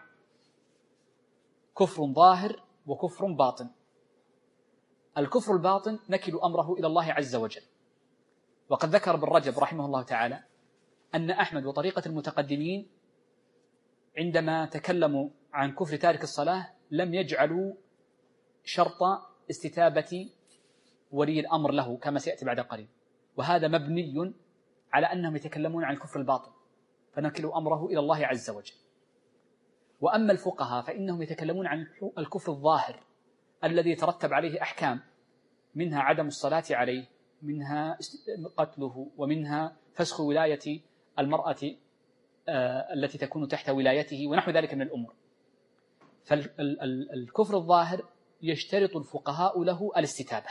كفر ظاهر وكفر باطن. الكفر الباطن نكل أمره إلى الله عز وجل. وقد ذكر ابن رجب رحمه الله تعالى أن أحمد وطريقة المتقدمين عندما تكلموا عن كفر تارك الصلاة لم يجعلوا شرط استتابة ولي الأمر له كما سيأتي بعد قليل، وهذا مبني على أنهم يتكلمون عن الكفر الباطن فنكل أمره إلى الله عز وجل. وأما الفقهاء فإنهم يتكلمون عن الكفر الظاهر الذي يترتب عليه أحكام، منها عدم الصلاة عليه، منها قتله، ومنها فسخ ولاية المرأة التي تكون تحت ولايته ونحو ذلك من الأمور. فالكفر الظاهر يشترط الفقهاء له الاستتابة،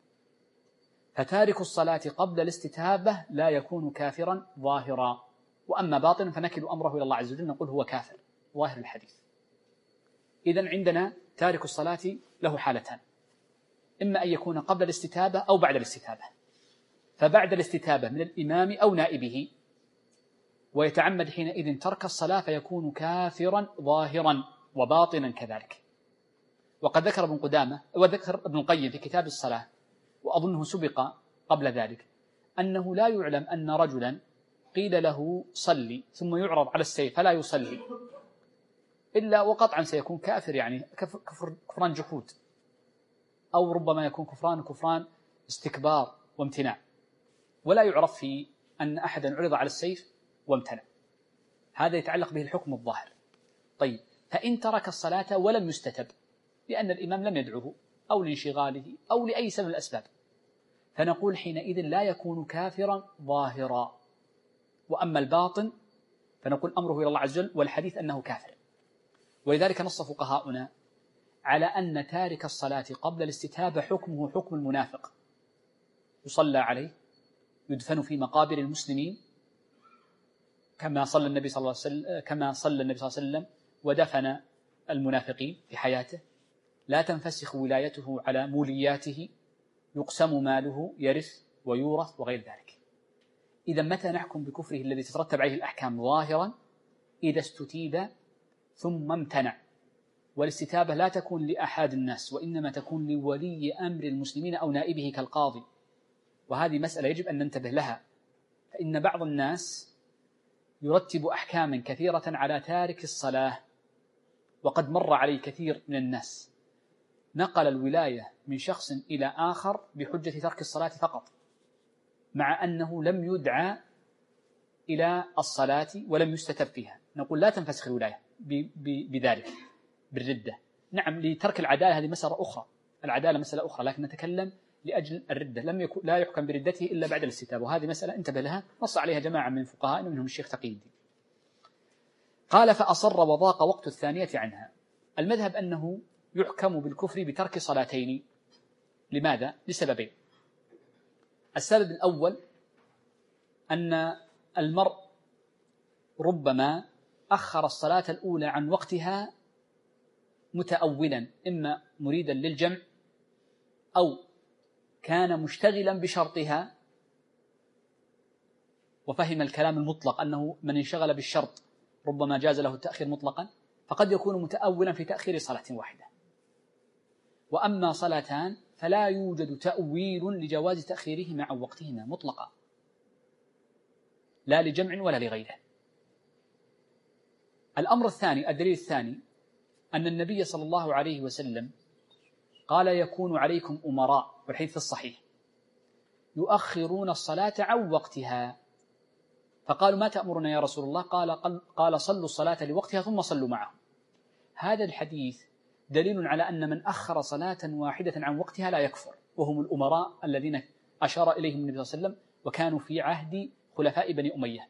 فتارك الصلاة قبل الاستتابة لا يكون كافرا ظاهرا. وأما باطنا فنكل أمره إلى الله عز وجل نقول هو كافر ظاهر الحديث. إذن عندنا تارك الصلاة له حالتان، إما أن يكون قبل الاستتابة أو بعد الاستتابة. فبعد الاستتابة من الإمام أو نائبه ويتعمد حينئذ ترك الصلاة فيكون كافرا ظاهرا وباطنا كذلك. وقد ذكر ابن قدامة وذكر ابن القيم في كتاب الصلاة وأظنه سبق قبل ذلك أنه لا يعلم أن رجلا قيل له صلي ثم يعرض على السيف فلا يصلي إلا وقطعا سيكون كافر، يعني كفران جحود، أو ربما يكون كفران استكبار وامتناع، ولا يعرف في أن أحدا عرض على السيف وامتنع. هذا يتعلق به الحكم الظاهر. طيب، فإن ترك الصلاة ولم يستتب لأن الإمام لم يدعوه أو لانشغاله أو لأي سبب من الأسباب، فنقول حينئذ لا يكون كافرا ظاهرا. وأما الباطن فنقول أمره إلى الله عز وجل، والحديث أنه كافر. ولذلك نص فقهاؤنا على أن تارك الصلاة قبل الاستتابة حكمه حكم المنافق، يصلى عليه، يدفن في مقابر المسلمين كما صلى النبي صلى الله عليه وسلم ودفن المنافقين في حياته، لا تنفسخ ولايته على مولياته، يقسم ماله، يرث ويورث وغير ذلك. إذا متى نحكم بكفره الذي تترتب عليه الأحكام ظاهرا؟ إذا استتيب ثم امتنع، والاستتابة لا تكون لأحد الناس، وإنما تكون لولي أمر المسلمين أو نائبه كالقاضي، وهذه مسألة يجب أن ننتبه لها، فإن بعض الناس يرتب أحكاما كثيرة على تارك الصلاة، وقد مر علي كثير من الناس نقل الولاية من شخص إلى آخر بحجة ترك الصلاة فقط، مع أنه لم يدعى إلى الصلاة ولم يستتب فيها. نقول لا تنفسخ الولاية بذلك بالردة. نعم، لترك العدالة هذه مسألة أخرى، العدالة مسألة أخرى، لكن نتكلم لأجل الردة، لا يحكم بردته إلا بعد الاستتابة، وهذه مسألة انتبه لها، نص عليها جماعة من الفقهاء منهم الشيخ تقي الدين. قال فأصر وضاق وقت الثانية عنها. المذهب أنه يحكم بالكفر بترك صلاتين. لماذا؟ لسببين. السبب الأول أن المرء ربما أخر الصلاة الأولى عن وقتها متأولا، إما مريدا للجمع أو كان مشتغلا بشرطها وفهم الكلام المطلق أنه من انشغل بالشرط ربما جاز له التأخير مطلقا، فقد يكون متأولا في تأخير صلاة واحدة. وأما صلاتان فلا يوجد تأويل لجواز تأخيرهما عن وقتهما مطلقا، لا لجمع ولا لغيره. الأمر الثاني، الدليل الثاني، أن النبي صلى الله عليه وسلم قال قال عليكم أمراء، والحديث الصحيح، يؤخرون الصلاة عن وقتها، فقالوا ما تأمرنا يا رسول الله؟ قال صلوا الصلاة لوقتها ثم صلوا معهم. هذا الحديث دليل على أن من أخر صلاة واحدة عن وقتها لا يكفر، وهم الأمراء الذين أشار إليهم النبي صلى الله عليه وسلم وكانوا في عهد خلفاء بني أمية،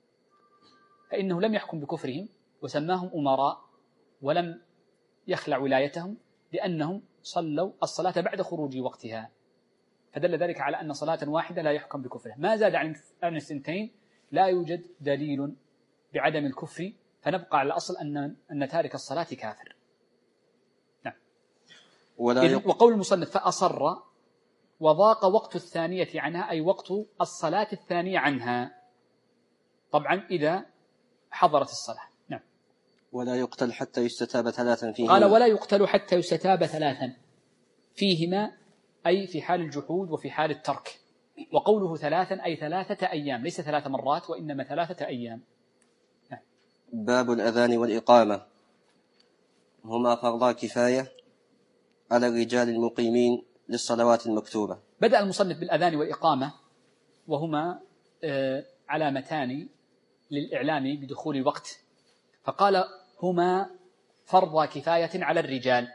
فإنه لم يحكم بكفرهم وسماهم أمراء ولم يخلع ولايتهم لأنهم صلوا الصلاة بعد خروج وقتها، فدل ذلك على أن صلاة واحدة لا يحكم بكفره. ما زاد عن الثنتين لا يوجد دليل بعدم الكفر، فنبقى على الأصل أن تارك الصلاة كافر. نعم. وقول المصنف فأصر وضاق وقت الثانية عنها، أي وقت الصلاة الثانية عنها، طبعا إذا حضرت الصلاة. نعم. ولا يقتل حتى يستتاب ثلاثا فيهما. قال ولا يقتل حتى يستتاب ثلاثا فيهما، أي في حال الجحود وفي حال الترك. وقوله ثلاثا أي 3 أيام، ليس 3 مرات وإنما 3 أيام. نعم. باب الأذان والإقامة، هما فرضا كفاية على الرجال المقيمين للصلوات المكتوبة. بدأ المصنف بالأذان والإقامة، وهما علامتان للإعلام بدخول الوقت، فقال هما فرض كفاية على الرجال.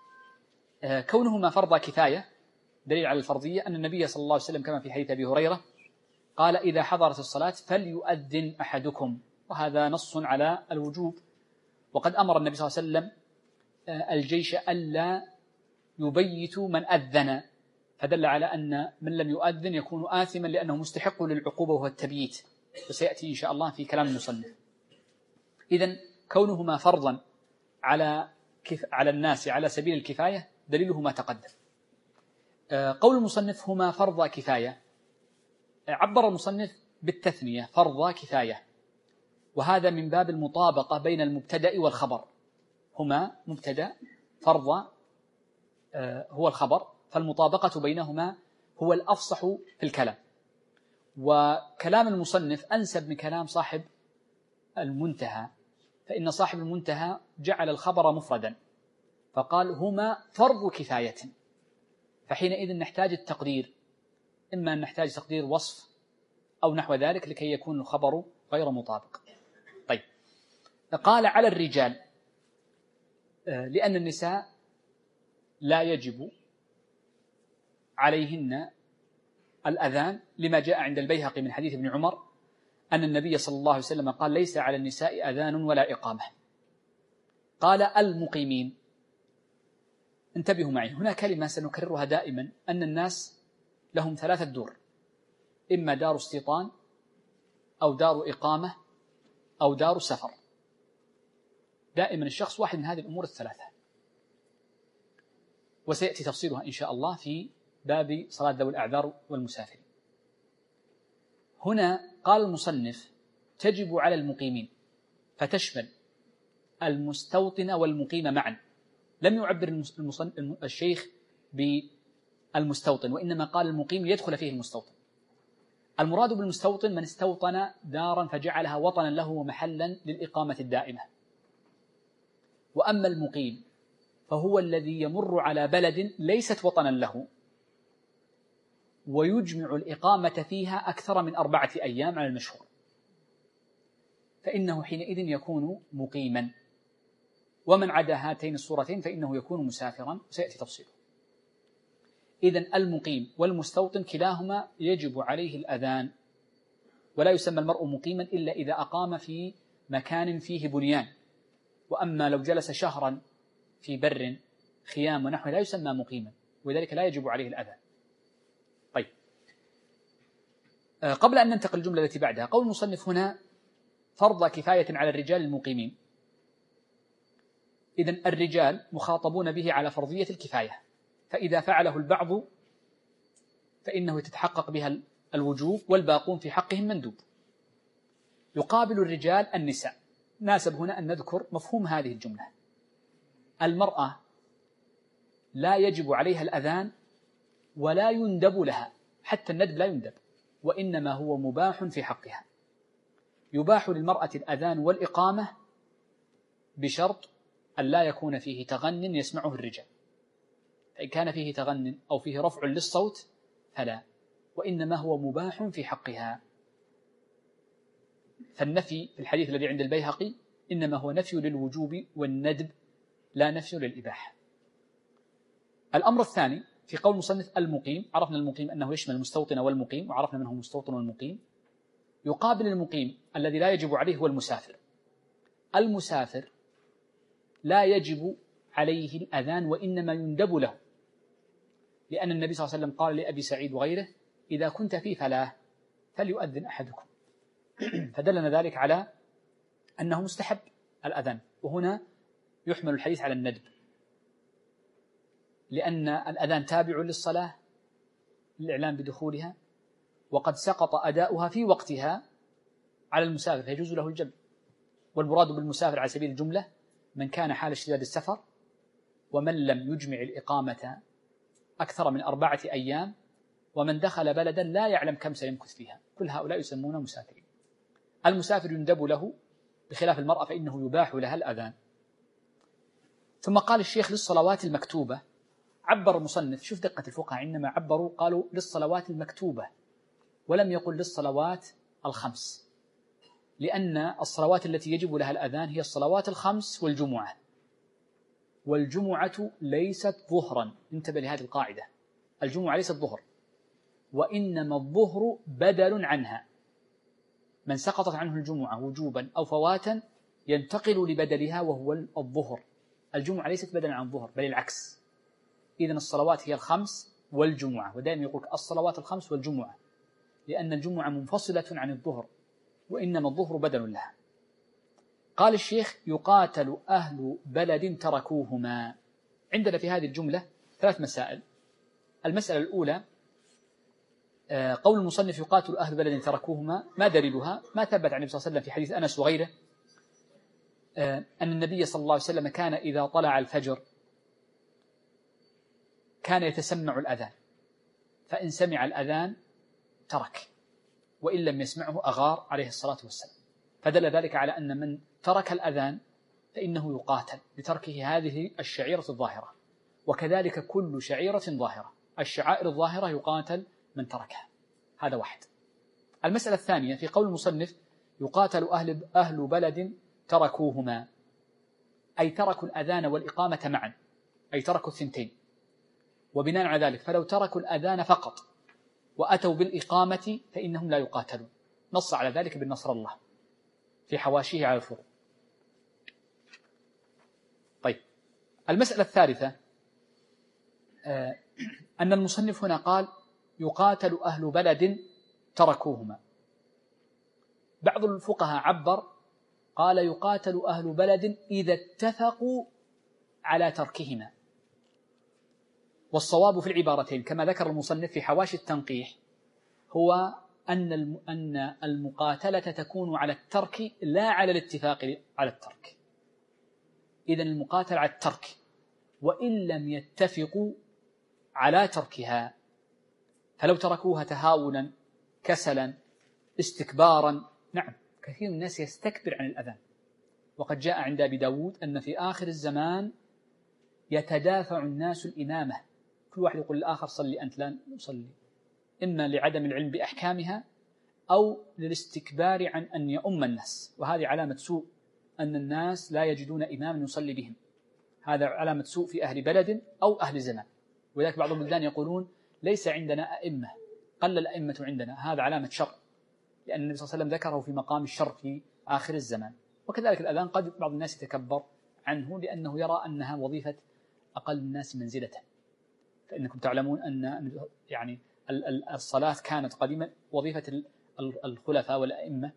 كونهما فرض كفاية دليل على الفرضية، أن النبي صلى الله عليه وسلم كما في حديث أبي هريرة قال إذا حضرت الصلاة فليؤذن أحدكم، وهذا نص على الوجوب. وقد أمر النبي صلى الله عليه وسلم الجيش ألا يبيتوا من أذن، فدل على أن من لم يؤذن يكون آثما لأنه مستحق للعقوبة وهو التبييت، وسيأتي إن شاء الله في كلام المصنف. إذن كونهما فرضا على الناس على سبيل الكفاية دليله ما تقدم. قول المصنف هما فرض كفاية، عبر المصنف بالتثنية فرض كفاية، وهذا من باب المطابقة بين المبتدأ والخبر. هما مبتدأ، فرض هو الخبر، فالمطابقة بينهما هو الأفصح في الكلام. وكلام المصنف أنسب من كلام صاحب المنتهى، فإن صاحب المنتهى جعل الخبر مفردا فقال هما فرض كفاية، فحينئذ نحتاج التقدير، إما أن نحتاج تقدير وصف أو نحو ذلك لكي يكون الخبر غير مطابق. طيب، قال على الرجال لأن النساء لا يجب عليهن الأذان، لما جاء عند البيهقي من حديث ابن عمر أن النبي صلى الله عليه وسلم قال ليس على النساء أذان ولا إقامة. قال المقيمين. انتبهوا معي، هنا كلمة سنكررها دائما، أن الناس لهم 3 دور، إما دار استيطان أو دار إقامة أو دار سفر. دائما الشخص واحد من هذه الأمور الثلاثة، وسيأتي تفصيلها إن شاء الله في باب صلاة ذوي الأعذار والمسافر. هنا قال المصنف تجب على المقيمين، فتشمل المستوطن والمقيم معا. لم يعبر الشيخ بالمستوطن، وإنما قال المقيم يدخل فيه المستوطن. المراد بالمستوطن من استوطن دارا فجعلها وطنا له ومحلا للإقامة الدائمة. وأما المقيم فهو الذي يمر على بلد ليست وطنا له ويجمع الإقامة فيها أكثر من 4 أيام على المشهور، فإنه حينئذ يكون مقيما. ومن عدا هاتين الصورتين فإنه يكون مسافرا، سيأتي تفصيله. إذن المقيم والمستوطن كلاهما يجب عليه الأذان، ولا يسمى المرء مقيما إلا إذا أقام في مكان فيه بنيان. وأما لو جلس شهرا في بر خيام ونحوه لا يسمى مقيما، ولذلك لا يجب عليه الأذان. طيب، قبل أن ننتقل الجملة التي بعدها، قول المصنف هنا فرض كفاية على الرجال المقيمين. إذن الرجال مخاطبون به على فرضية الكفاية، فإذا فعله البعض فإنه تتحقق بها الوجوب، والباقون في حقهم مندوب. يقابل الرجال النساء. ناسب هنا أن نذكر مفهوم هذه الجملة. المرأة لا يجب عليها الأذان ولا يندب لها، حتى الندب لا يندب، وإنما هو مباح في حقها. يباح للمرأة الأذان والإقامة بشرط أن لا يكون فيه تغن يسمعه الرجال، فإن كان فيه تغن أو فيه رفع للصوت فلا، وإنما هو مباح في حقها. فالنفي في الحديث الذي عند البيهقي إنما هو نفي للوجوب والندب، لا نفي للإباحة. الأمر الثاني في قول المصنف المقيم، عرفنا المقيم أنه يشمل المستوطن والمقيم، وعرفنا من هو المستوطن والمقيم. يقابل المقيم الذي لا يجب عليه هو المسافر. المسافر لا يجب عليه الأذان وإنما يندب له، لأن النبي صلى الله عليه وسلم قال لأبي سعيد وغيره إذا كنت في فلاة فليؤذن أحدكم، فدلنا ذلك على أنه مستحب الأذان. وهنا يحمل الحديث على الندب، لأن الأذان تابع للصلاة للإعلام بدخولها، وقد سقط أداؤها في وقتها على المسافر فيجوز له الجمع. والمراد بالمسافر على سبيل الجملة من كان حال اشتداد السفر، ومن لم يجمع الإقامة أكثر من 4 أيام، ومن دخل بلدا لا يعلم كم سيمكث فيها، كل هؤلاء يسمون مسافرين. المسافر يندب له بخلاف المرأة فإنه يباح لها الأذان. ثم قال الشيخ للصلوات المكتوبة. عبر المصنف، شوف دقة الفقهاء، عندما عبروا قالوا للصلوات المكتوبة ولم يقل للصلوات الخمس، لأن الصلوات التي يجب لها الأذان هي الصلوات الخمس والجمعة، والجمعة ليست ظهرا. انتبه لهذه القاعدة، الجمعة ليست ظهر، وإنما الظهر بدل عنها. من سقطت عنه الجمعة وجوبا أو فواتا ينتقل لبدلها وهو الظهر. الجمعة ليست بدلا عن الظهر بل العكس. إذن الصلوات هي الخمس والجمعة، ودائما يقول الصلوات الخمس والجمعة، لأن الجمعة منفصلة عن الظهر وإنما الظهر بدل لها. قال الشيخ يقاتل أهل بلد تركوهما. عندنا في هذه الجملة 3 مسائل. المسألة الأولى قول المصنف يقاتل أهل بلد تركوهما، ما دليلها؟ ما ثبت عن النبي صلى الله عليه وسلم في حديث أنس وغيره أن النبي صلى الله عليه وسلم كان إذا طلع الفجر كان يتسمع الأذان، فإن سمع الأذان ترك، وإن لم يسمعه أغار عليه الصلاة والسلام. فدل ذلك على أن من ترك الأذان فإنه يقاتل لتركه هذه الشعيرة الظاهرة، وكذلك كل شعيرة ظاهرة، الشعائر الظاهرة يقاتل من تركها. هذا واحد. المسألة الثانية في قول المصنف يقاتل أهل بلد تركوهما، أي تركوا الأذان والإقامة معا، أي تركوا الثنتين. وبناء على ذلك فلو تركوا الأذان فقط وأتوا بالإقامة فإنهم لا يقاتلون. نص على ذلك بالنصر الله في حواشيه على الفروع. طيب، المسألة الثالثة أن المصنف هنا قال يقاتل أهل بلد تركوهما. بعض الفقهاء عبر قال يقاتل أهل بلد إذا اتفقوا على تركهما. والصواب في العبارتين كما ذكر المصنف في حواشي التنقيح هو أن المقاتلة تكون على الترك لا على الاتفاق على الترك. إذن المقاتلة على الترك، وإن لم يتفقوا على تركها، فلو تركوها تهاونا كسلا استكبارا، نعم كثير من الناس يستكبر عن الأذان. وقد جاء عند أبي داود أن في آخر الزمان يتدافع الناس الإمامة، كل واحد يقول الآخر صلي أنت لا نصلي، إما لعدم العلم بأحكامها أو للاستكبار عن أن يؤم الناس، وهذه علامة سوء أن الناس لا يجدون إماما يصلي بهم، هذا علامة سوء في أهل بلد أو أهل زمان. ولذلك بعض البلدان يقولون ليس عندنا أئمة، قل الأئمة عندنا، هذا علامة شر، لأن النبي صلى الله عليه وسلم ذكره في مقام الشر في آخر الزمان. وكذلك الأذان قد بعض الناس يتكبر عنه لأنه يرى أنها وظيفة أقل الناس منزلة، فإنكم تعلمون أن يعني الصلاة كانت قديما وظيفة الخلفاء والأئمة،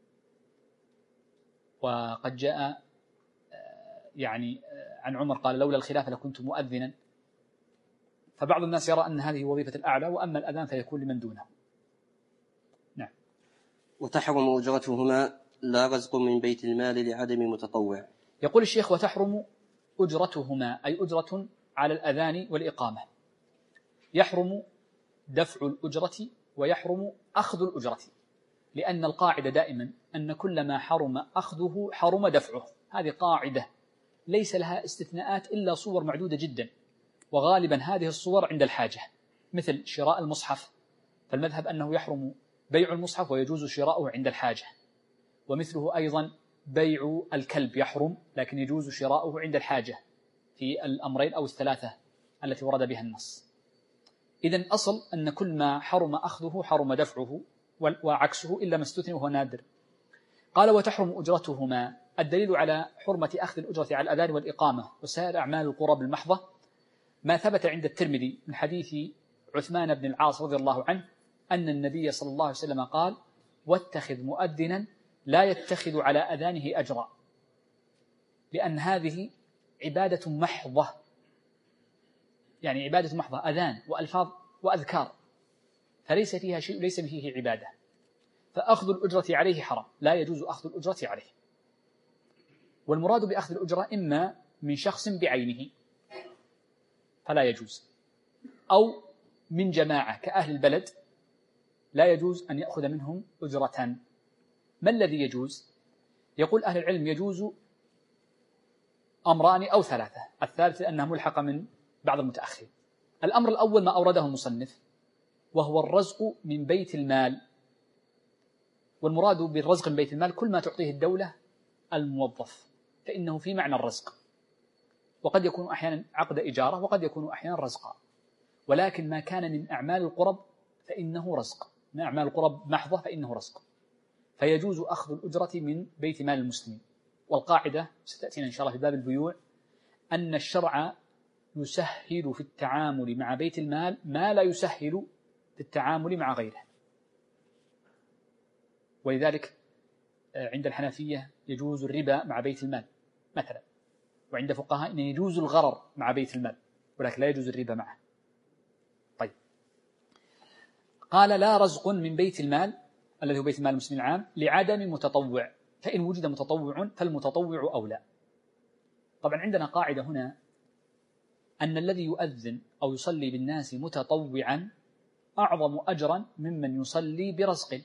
وقد جاء يعني عن عمر قال لولا الخلافة لكنت مؤذنا، فبعض الناس يرى أن هذه وظيفة الأعلى، وأما الأذان فيكون لمن دونه. نعم. وتحرم أجرتهما لا رزق من بيت المال لعدم متطوع. يقول الشيخ وتحرم أجرتهما، أي أجرة على الأذان والإقامة، يحرم دفع الأجرة ويحرم أخذ الأجرة، لأن القاعدة دائما أن كل ما حرم أخذه حرم دفعه، هذه قاعدة ليس لها استثناءات إلا صور معدودة جدا، وغالبا هذه الصور عند الحاجة، مثل شراء المصحف، فالمذهب أنه يحرم بيع المصحف ويجوز شراؤه عند الحاجة، ومثله أيضا بيع الكلب يحرم لكن يجوز شراؤه عند الحاجة في الأمرين أو الثلاثة التي ورد بها النص. إذن أصل أن كل ما حرم أخذه حرم دفعه، وعكسه إلا ما استثنى وهو نادر. قال وتحرم أجرتهما، الدليل على حرمة أخذ الأجرة على الأذان والإقامة وسائر أعمال القرب المحضة ما ثبت عند الترمذي من حديث عثمان بن العاص رضي الله عنه أن النبي صلى الله عليه وسلم قال واتخذ مؤذنا لا يتخذ على أذانه أجرا، لأن هذه عبادة محضة، يعني عبادة محضة، أذان وألفاظ وأذكار، فليس فيها شيء ليس فيه عبادة، فأخذ الأجرة عليه حرام، لا يجوز أخذ الأجرة عليه. والمراد بأخذ الأجرة إما من شخص بعينه فلا يجوز، أو من جماعة كأهل البلد لا يجوز أن يأخذ منهم أجرة. ما الذي يجوز؟ يقول أهل العلم يجوز أمران أو ثلاثة، الثالث أنها ملحقة من بعض المتأخرين. الأمر الأول ما أورده المصنف وهو الرزق من بيت المال، والمراد بالرزق من بيت المال كل ما تعطيه الدولة الموظف، فإنه في معنى الرزق، وقد يكون أحيانا عقد إجارة وقد يكون أحيانا رزقا، ولكن ما كان من أعمال القرب فإنه رزق، من أعمال القرب محضة فإنه رزق، فيجوز أخذ الأجرة من بيت مال المسلمين. والقاعدة ستأتينا إن شاء الله في باب البيوع أن الشرع يسهل في التعامل مع بيت المال ما لا يسهل في التعامل مع غيره، ولذلك عند الحنفية يجوز الربا مع بيت المال مثلا، وعند فقهاء إن يجوز الغرر مع بيت المال ولكن لا يجوز الربا معه. طيب، قال لا رزق من بيت المال الذي هو بيت المال المسلمين العام لعدم متطوع، فإن وجد متطوع فالمتطوع أولى. طبعا عندنا قاعدة هنا أن الذي يؤذن أو يصلي بالناس متطوعا أعظم أجرا ممن يصلي برزق،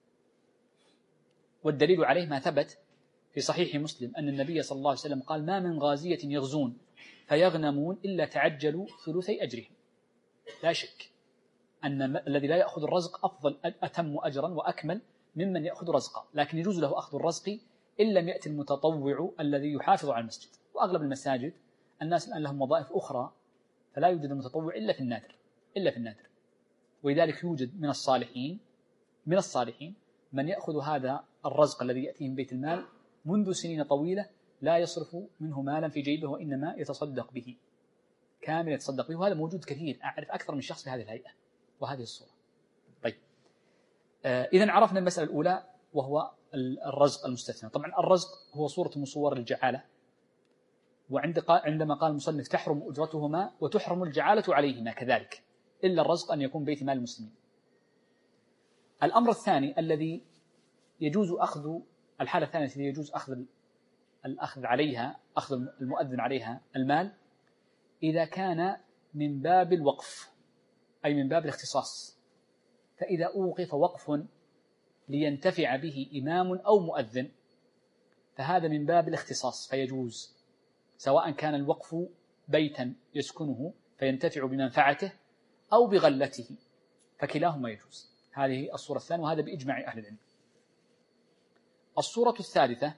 والدليل عليه ما ثبت في صحيح مسلم أن النبي صلى الله عليه وسلم قال ما من غازية يغزون فيغنمون إلا تعجلوا ثلثي أجرهم. لا شك أن الذي لا يأخذ الرزق أفضل أتم أجرا وأكمل ممن يأخذ رزقا، لكن يجوز له أخذ الرزق إن لم يأتي المتطوع الذي يحافظ على المسجد. وأغلب المساجد الناس الآن لهم وظائف أخرى فلا يوجد المتطوع إلا في النادر، ولذلك يوجد من الصالحين من يأخذ هذا الرزق الذي يأتيه من بيت المال منذ سنين طويلة لا يصرف منه مالا في جيبه وإنما يتصدق به كامل، يتصدق به، وهذا موجود كثير، أعرف أكثر من شخص بهذه الهيئة وهذه الصورة. طيب، إذن عرفنا المسألة الأولى وهو الرزق المستثنى. طبعا الرزق هو صورة من صور الجعالة، وعندما قال المصنف تحرم أجرتهما وتحرم الجعالة عليهما كذلك، إلا الرزق أن يكون بيت مال المسلمين. الأمر الثاني الذي يجوز أخذ، الحالة الثانية التي يجوز الأخذ عليها، أخذ المؤذن عليها المال، إذا كان من باب الوقف أي من باب الاختصاص. فإذا أوقف وقف لينتفع به إمام أو مؤذن فهذا من باب الاختصاص فيجوز، سواء كان الوقف بيتا يسكنه فينتفع بمنفعته أو بغلته، فكلاهما يجوز. هذه الصورة الثانية، وهذا بإجماع أهل العلم. الصورة الثالثة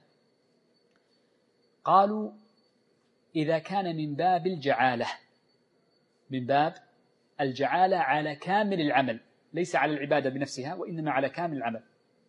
قالوا إذا كان من باب الجعالة، من باب الجعالة على كامل العمل، ليس على العبادة بنفسها وإنما على كامل العمل.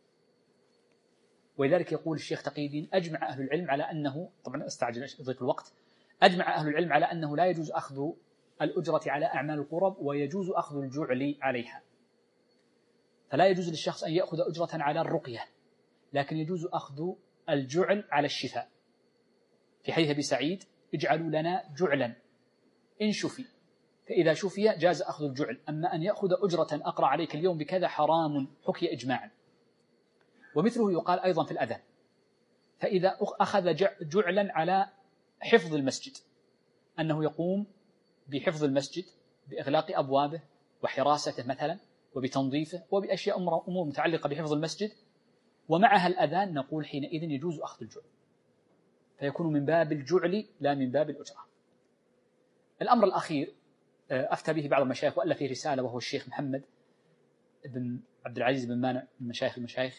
ولذلك يقول الشيخ تقي الدين أجمع أهل العلم على أنه، طبعا أستعجل ضيق الوقت، أجمع أهل العلم على أنه لا يجوز أخذ الأجرة على أعمال القرب ويجوز أخذ الجعل عليها. فلا يجوز للشخص أن يأخذ أجرة على الرقية، لكن يجوز أخذ الجعل على الشفاء، في حديث أبي سعيد اجعلوا لنا جعلا إن شفي، فإذا شفي جاز أخذ الجعل. أما أن يأخذ أجرة أقرأ عليك اليوم بكذا حرام حكي إجماعا. ومثله يقال أيضا في الأذان، فإذا أخذ جعلا على حفظ المسجد، أنه يقوم بحفظ المسجد بإغلاق أبوابه وحراسته مثلا وبتنظيفه وبأشياء أمور متعلقة بحفظ المسجد، ومعها الأذان، نقول حينئذ يجوز أخذ الجعل، فيكون من باب الجعل لا من باب الأجرة. الأمر الأخير أفتى به بعض المشايخ وألف فيه رسالة، وهو الشيخ محمد بن عبد العزيز بن مانع من المشايخ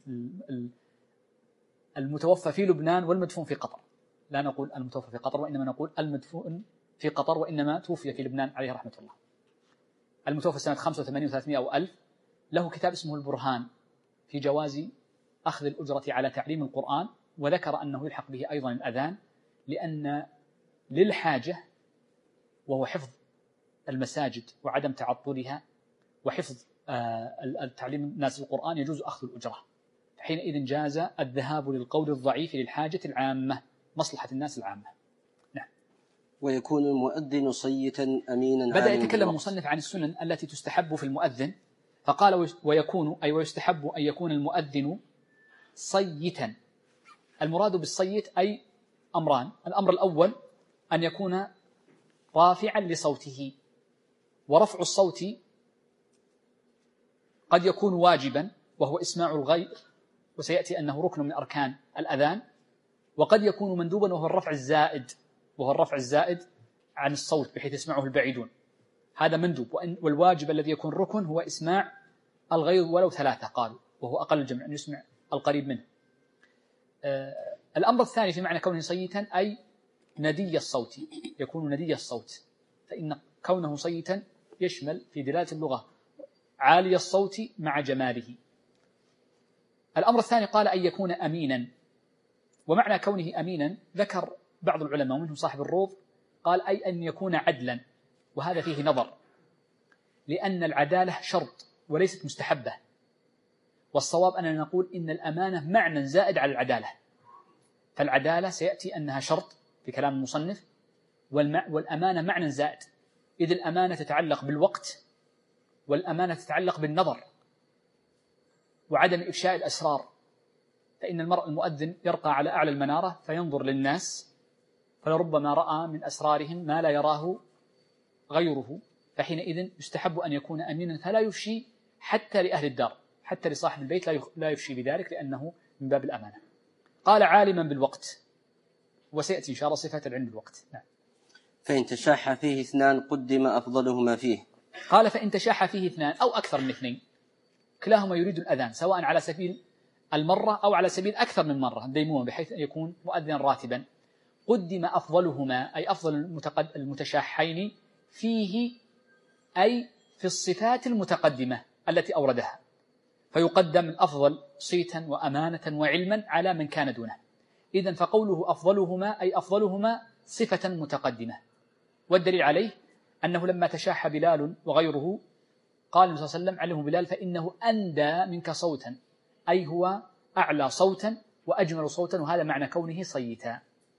المتوفى في لبنان والمدفون في قطر. لا نقول المتوفى في قطر وإنما نقول المدفون في قطر، وإنما توفي في لبنان عليه رحمة الله. المتوفى سنة 85 و300 أو 1000. له كتاب اسمه البرهان في جواز أخذ الأجرة على تعليم القرآن، وذكر أنه يلحق به أيضا الأذان، لأن للحاجة وهو حفظ المساجد وعدم تعطلها وحفظ التعليم الناس القرآن يجوز أخذ الأجرة. حينئذ جاز الذهاب للقول الضعيف للحاجة العامة، مصلحة الناس العامة. نعم. ويكون المؤذن صيتا أمينا. بدأ يتكلم المصنف عن السنن التي تستحب في المؤذن، فقال ويكون أي ويستحب أن يكون المؤذن صيتا. المراد بالصيت أي أمران. الأمر الأول أن يكون رافعا لصوته، ورفع الصوت قد يكون واجبا وهو إسماع الغير، وسيأتي أنه ركن من أركان الأذان، وقد يكون مندوبا وهو الرفع الزائد عن الصوت بحيث يسمعه البعيدون، هذا مندوب. والواجب الذي يكون ركن هو إسماع الغير ولو 3 قالوا، وهو أقل الجمع أن يسمع القريب منه. الأمر الثاني في معنى كونه صيتا أي ندي الصوت، يكون ندي الصوت، فإن كونه صيتا يشمل في دلالة اللغة عالي الصوت مع جماله. الأمر الثاني قال أن يكون أمينا، ومعنى كونه أمينا ذكر بعض العلماء ومنهم صاحب الروض قال أي أن يكون عدلا، وهذا فيه نظر، لأن العدالة شرط وليست مستحبة، والصواب أننا نقول إن الأمانة معنى زائد على العدالة، فالعدالة سيأتي أنها شرط في كلام المصنف، والأمانة معنى زائد، إذ الأمانة تتعلق بالوقت، والأمانة تتعلق بالنظر وعدم إفشاء الأسرار، فإن المرء المؤذن يرقى على أعلى المنارة فينظر للناس، فلربما رأى من أسرارهم ما لا يراه غيره، فحينئذ يستحب أن يكون أمينا فلا يفشي حتى لأهل الدار، حتى لصاحب البيت لا يفشي بذلك لأنه من باب الأمانة. قال عالما بالوقت، وسيأتي إن شاء الله صفة العلم بالوقت. نعم. فإن تشاح فيه 2 قدم أفضلهما فيه. قال فإن تشاح فيه 2 أو أكثر من 2 كلاهما يريد الأذان، سواء على سبيل المرة أو على سبيل أكثر من مرة ديموما، بحيث أن يكون مؤذنا راتبا، قدم أفضلهما أي أفضل المتشاحين فيه أي في الصفات المتقدمة التي أوردها، فيقدم الأفضل صيتا وأمانة وعلما على من كان دونه. إذن فقوله أفضلهما أي أفضلهما صفة متقدمة. والدليل عليه أنه لما تشاح بلال وغيره قال النبي صلى الله عليه وسلم علمه بلال فإنه أندى منك صوتا، أي هو أعلى صوتا وأجمل صوتا، وهذا معنى كونه صيتا.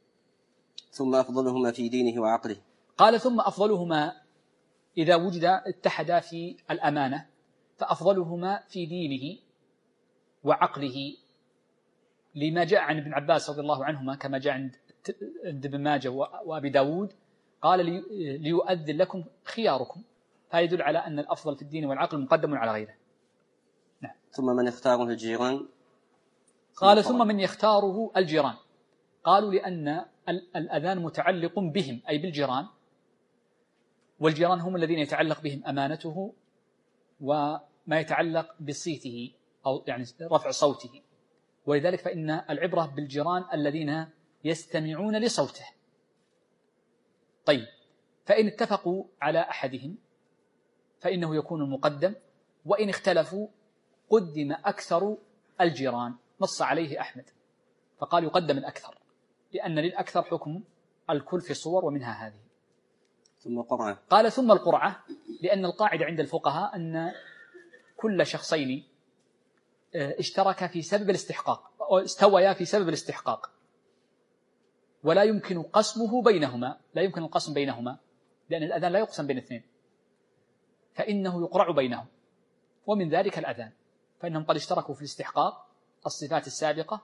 ثم أفضلهما في دينه وعقله. قال ثم أفضلهما إذا وجد اتحدا في الأمانة، فأفضلهما في دينه وعقله، لما جاء عن ابن عباس رضي الله عنهما كما جاء عند ابن ماجه وأبي داود قال ليؤذن لكم خياركم، فيدل على أن الأفضل في الدين والعقل مقدم على غيره. نعم. ثم من يختاره الجيران؟ قال ثم من يختاره الجيران، قالوا لأن الأذان متعلق بهم أي بالجيران، والجيران هم الذين يتعلق بهم أمانته وما يتعلق بصيته أو يعني رفع صوته، ولذلك فإن العبرة بالجيران الذين يستمعون لصوته. طيب، فإن اتفقوا على أحدهم فإنه يكون المقدم، وإن اختلفوا قدم أكثر الجيران، نص عليه أحمد فقال يقدم الأكثر، لأن للأكثر حكم الكل في الصور ومنها هذه. ثم قرعة. قال ثم القرعة، لأن القاعدة عند الفقهاء أن كل شخصين اشترك في سبب الاستحقاق أو استويا في سبب الاستحقاق ولا يمكن قسمه بينهما، لا يمكن القسم بينهما، لأن الأذان لا يقسم بين اثنين، فإنه يقرع بينهم، ومن ذلك الأذان، فإنهم قد اشتركوا في الاستحقاق الصفات السابقة،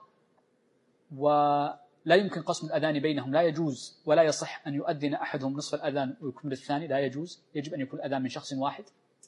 ولا يمكن قسم الأذان بينهم، لا يجوز ولا يصح أن يؤذن أحدهم نصف الأذان ويكمل الثاني، لا يجوز، يجب أن يكون الأذان من شخص واحد.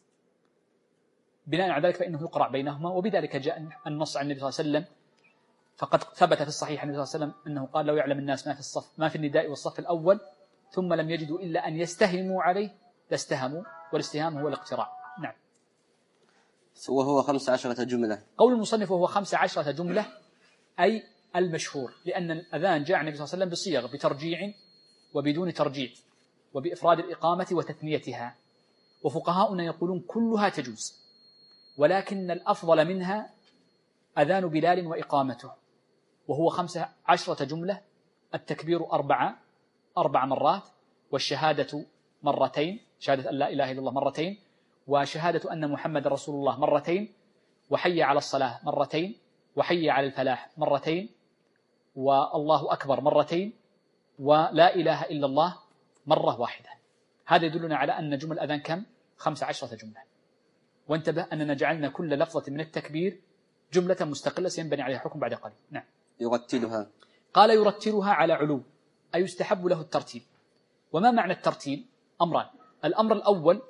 بناء على ذلك فإنه يقرع بينهما، وبذلك جاء النص عن النبي صلى الله عليه وسلم، فقد ثبت في الصحيح عن النبي صلى الله عليه وسلم أنه قال لو يعلم الناس ما في النداء والصف الأول ثم لم يجدوا إلا أن يستهموا عليه لاستهموا، والاستهام هو الاقتراع. نعم. وهو 15 جملة. قول المصنف وهو 15 جملة أي المشهور، لأن الأذان جاء عن النبي صلى الله عليه وسلم بصيغ، بترجيع وبدون ترجيع، وبإفراد الإقامة وتثنيتها، وفقهاؤنا يقولون كلها تجوز، ولكن الأفضل منها أذان بلال وإقامته، وهو 15 جملة، التكبير 4 مرات، والشهادة مرتين، شهادة أن لا إله إلا الله مرتين، وشهادة أن محمد رسول الله مرتين، وحي على الصلاة مرتين، وحي على الفلاح مرتين، والله أكبر مرتين، ولا إله إلا الله مرة واحدة. هذا يدلنا على أن جمل الأذان كم؟ 15 جملة. وانتبه أننا جعلنا كل لفظة من التكبير جملة مستقلة سينبني عليها حكم بعد قليل. نعم. يرتلها. قال يرتلها على علو، أي يستحب له الترتيل. وما معنى الترتيل؟ أمران، الأمر الأول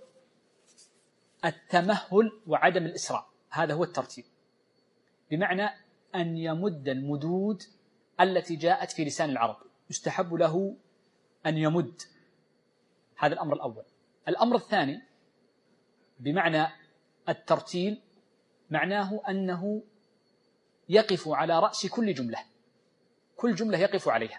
التمهل وعدم الإسراع، هذا هو الترتيل، بمعنى أن يمد المدود التي جاءت في لسان العرب، يستحب له أن يمد، هذا الأمر الأول. الأمر الثاني بمعنى الترتيل معناه أنه يقف على رأس كل جملة، كل جملة يقف عليها،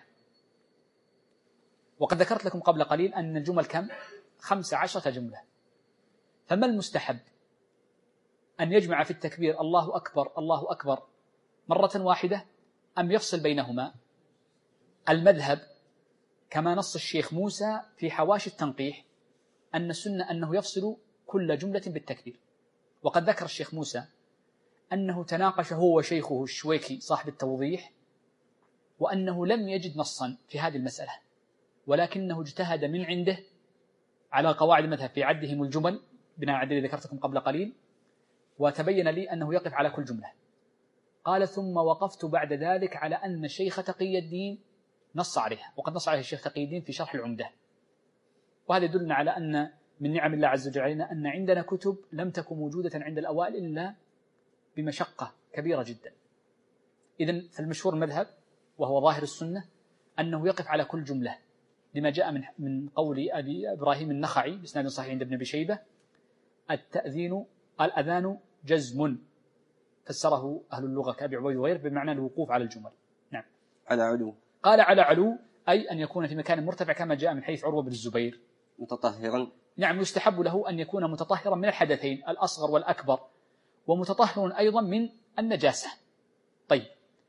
وقد ذكرت لكم قبل قليل أن الجمل كم؟ 15 جملة. فما المستحب؟ أن يجمع في التكبير الله أكبر الله أكبر مرة واحدة أم يفصل بينهما؟ المذهب كما نص الشيخ موسى في حواشي التنقيح أن السنة أنه يفصل كل جملة بالتكبير، وقد ذكر الشيخ موسى أنه تناقش هو وشيخه الشويكي صاحب التوضيح، وأنه لم يجد نصا في هذه المسألة، ولكنه اجتهد من عنده على قواعد المذهب في عدهم الجمل بناء على الذي ذكرتكم قبل قليل، وتبين لي أنه يقف على كل جملة. قال ثم وقفت بعد ذلك على أن الشيخ تقي الدين نص عليها، وقد نص عليه الشيخ تقي الدين في شرح العمدة، وهذا يدلنا على أن من نعم الله عز وجل علينا أن عندنا كتب لم تكن موجودة عند الأوائل إلا بمشقة كبيرة جدا. إذن فالمشهور المذهب وهو ظاهر السنة أنه يقف على كل جملة، لما جاء من قول أبي إبراهيم النخعي بإسناد صحيح عند ابن أبي شيبة الأذان جزم، فسره أهل اللغة كأبي عبيد وغيره بمعنى الوقوف على الجمل. نعم. على علو. قال على علو أي أن يكون في مكان مرتفع كما جاء من حيث عروة بن الزبير. متطهرا. نعم، يستحب له أن يكون متطهرا من الحدثين الأصغر والأكبر، ومتطهر أيضا من النجاسة. طيب،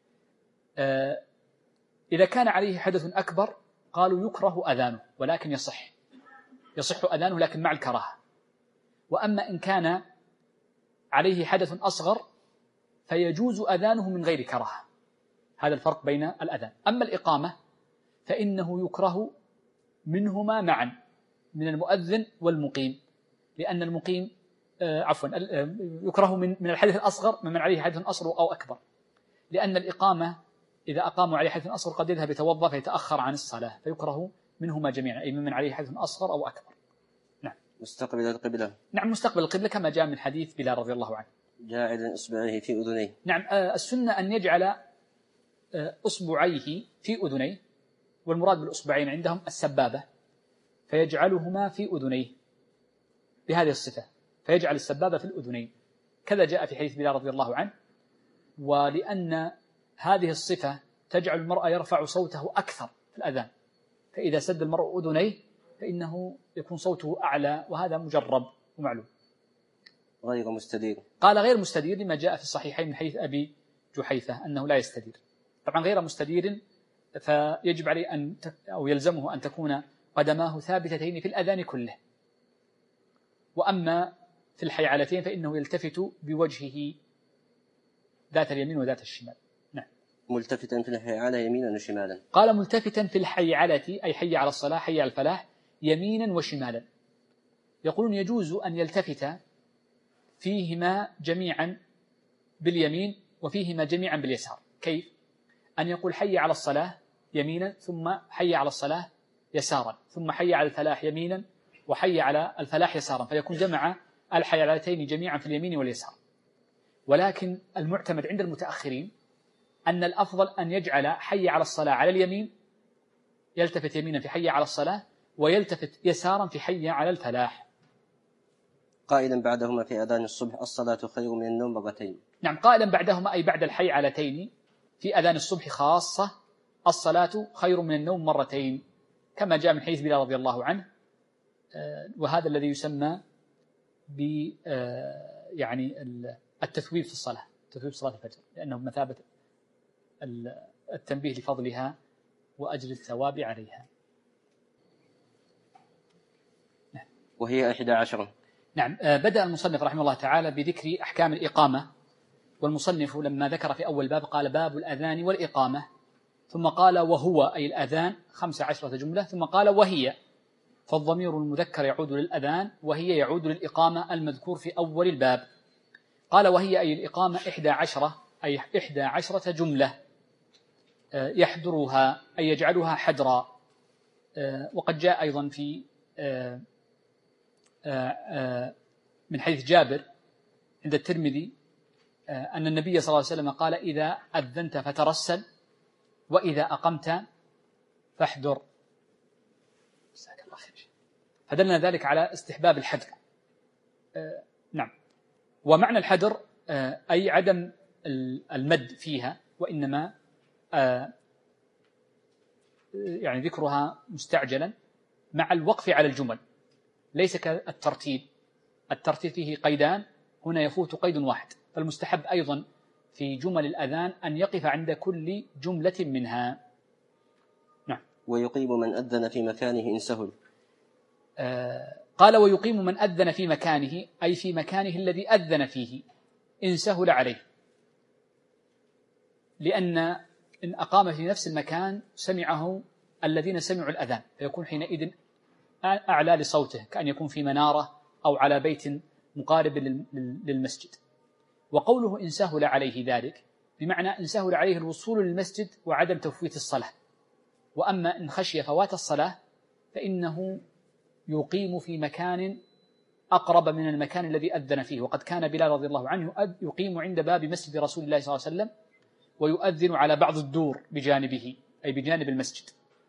إذا كان عليه حدث أكبر قالوا يكره أذانه، ولكن يصح أذانه لكن مع الكراهة. وأما إن كان عليه حدث أصغر فيجوز أذانه من غير كراهة، هذا الفرق بين الأذان. أما الإقامة فإنه يكره منهما معا، من المؤذن والمقيم، لأن المقيم عفوا يكره من الحدث الأصغر ممن عليه حدث أصغر أو أكبر، لأن الإقامة إذا أقاموا عليه حدث أصغر قد يذهب يتوضأ فيتأخر عن الصلاة، فيكره منهما جميعا، أي ممن عليه حدث أصغر أو أكبر. نعم. مستقبل القبلة. نعم مستقبل القبلة كما جاء من حديث بلال رضي الله عنه. جاعل إصبعيه في أذنيه. نعم السنة أن يجعل أصبعيه في أذنيه، والمراد بالأصبعين عندهم السبابة، فيجعلهما في أذنيه بهذه الصفة، فيجعل السبابة في الأذنين كذا جاء في حديث بلال رضي الله عنه. ولأن هذه الصفة تجعل المرء يرفع صوته أكثر في الأذان، فإذا سد المرء أذنيه فإنه يكون صوته أعلى، وهذا مجرب ومعلوم. غير مستدير. قال غير مستدير لما جاء في الصحيحين من حديث أبي جحيفة أنه لا يستدير. طبعا غير مستدير فيجب عليه أو يلزمه أن تكون قدماه ثابتتين في الأذان كله. وأما في الحيعلتين فإنه يلتفت بوجهه ذات اليمين وذات الشمال. نعم. ملتفتا في الحيعلة يمينا وشمالا. قال ملتفتا في الحيعلة أي حي على الصلاة حي على الفلاح يمينا وشمالا. يقولون يجوز أن يلتفت فيهما جميعا باليمين وفيهما جميعا باليسار. كيف؟ أن يقول حي على الصلاة يمينا ثم حي على الصلاة يسارا ثم حي على الفلاح يمينا وحي على الفلاح يسارا، فيكون جمع الحيعلتين جميعا في اليمين واليسار. ولكن المعتمد عند المتأخرين أن الأفضل أن يجعل حي على الصلاة على اليمين، يلتفت يمينا في حي على الصلاة ويلتفت يسارا في حي على الفلاح. قائلا بعدهما في أذان الصبح الصلاة خير من النوم مرتين. نعم قائلا بعدهما أي بعد الحيعلتين في أذان الصبح خاصة الصلاة خير من النوم مرتين، كما جاء من حديث بلال رضي الله عنه. وهذا الذي يسمى ب يعني التثويب في الصلاة، تثويب صلاة الفجر، لأنه بمثابة التنبيه لفضلها وأجر الثواب عليها. وهي 11. نعم. بدأ المصنف رحمه الله تعالى بذكر أحكام الإقامة، والمصنف لما ذكر في أول باب قال باب الأذان والإقامة، ثم قال وهو أي الأذان 15 جملة، ثم قال وهي، فالضمير المذكر يعود للأذان وهي يعود للإقامة المذكور في أول الباب. قال وهي أي الإقامة 11 أي 11 جملة يحضرها أي يجعلها حدرا. وقد جاء أيضا في من حديث جابر عند الترمذي أن النبي صلى الله عليه وسلم قال إذا أذنت فترسل وإذا أقمت فاحذر. فدلنا ذلك على استحباب الحدر. نعم. ومعنى الحدر أي عدم المد فيها، وإنما يعني ذكرها مستعجلا مع الوقف على الجمل، ليس كالترتيب. الترتيب فيه قيدان، هنا يفوت قيد واحد، فالمستحب أيضا في جمل الأذان أن يقف عند كل جملة منها. نعم. ويقيم من أذن في مكانه إن سهل. قال ويقيم من أذن في مكانه أي في مكانه الذي أذن فيه إن سهل عليه، لأن إن أقام في نفس المكان سمعه الذين سمعوا الأذان، فيكون حينئذ أعلى لصوته، كأن يكون في منارة أو على بيت مقارب للمسجد. وقوله إن سهل عليه ذلك بمعنى إن سهل عليه الوصول للمسجد وعدم تفويت الصلاة. وأما إن خشي فوات الصلاة فإنه يقيم في مكان أقرب من المكان الذي أذن فيه. وقد كان بلال رضي الله عنه يقيم عند باب مسجد رسول الله صلى الله عليه وسلم ويؤذن على بعض الدور بجانبه أي بجانب المسجد.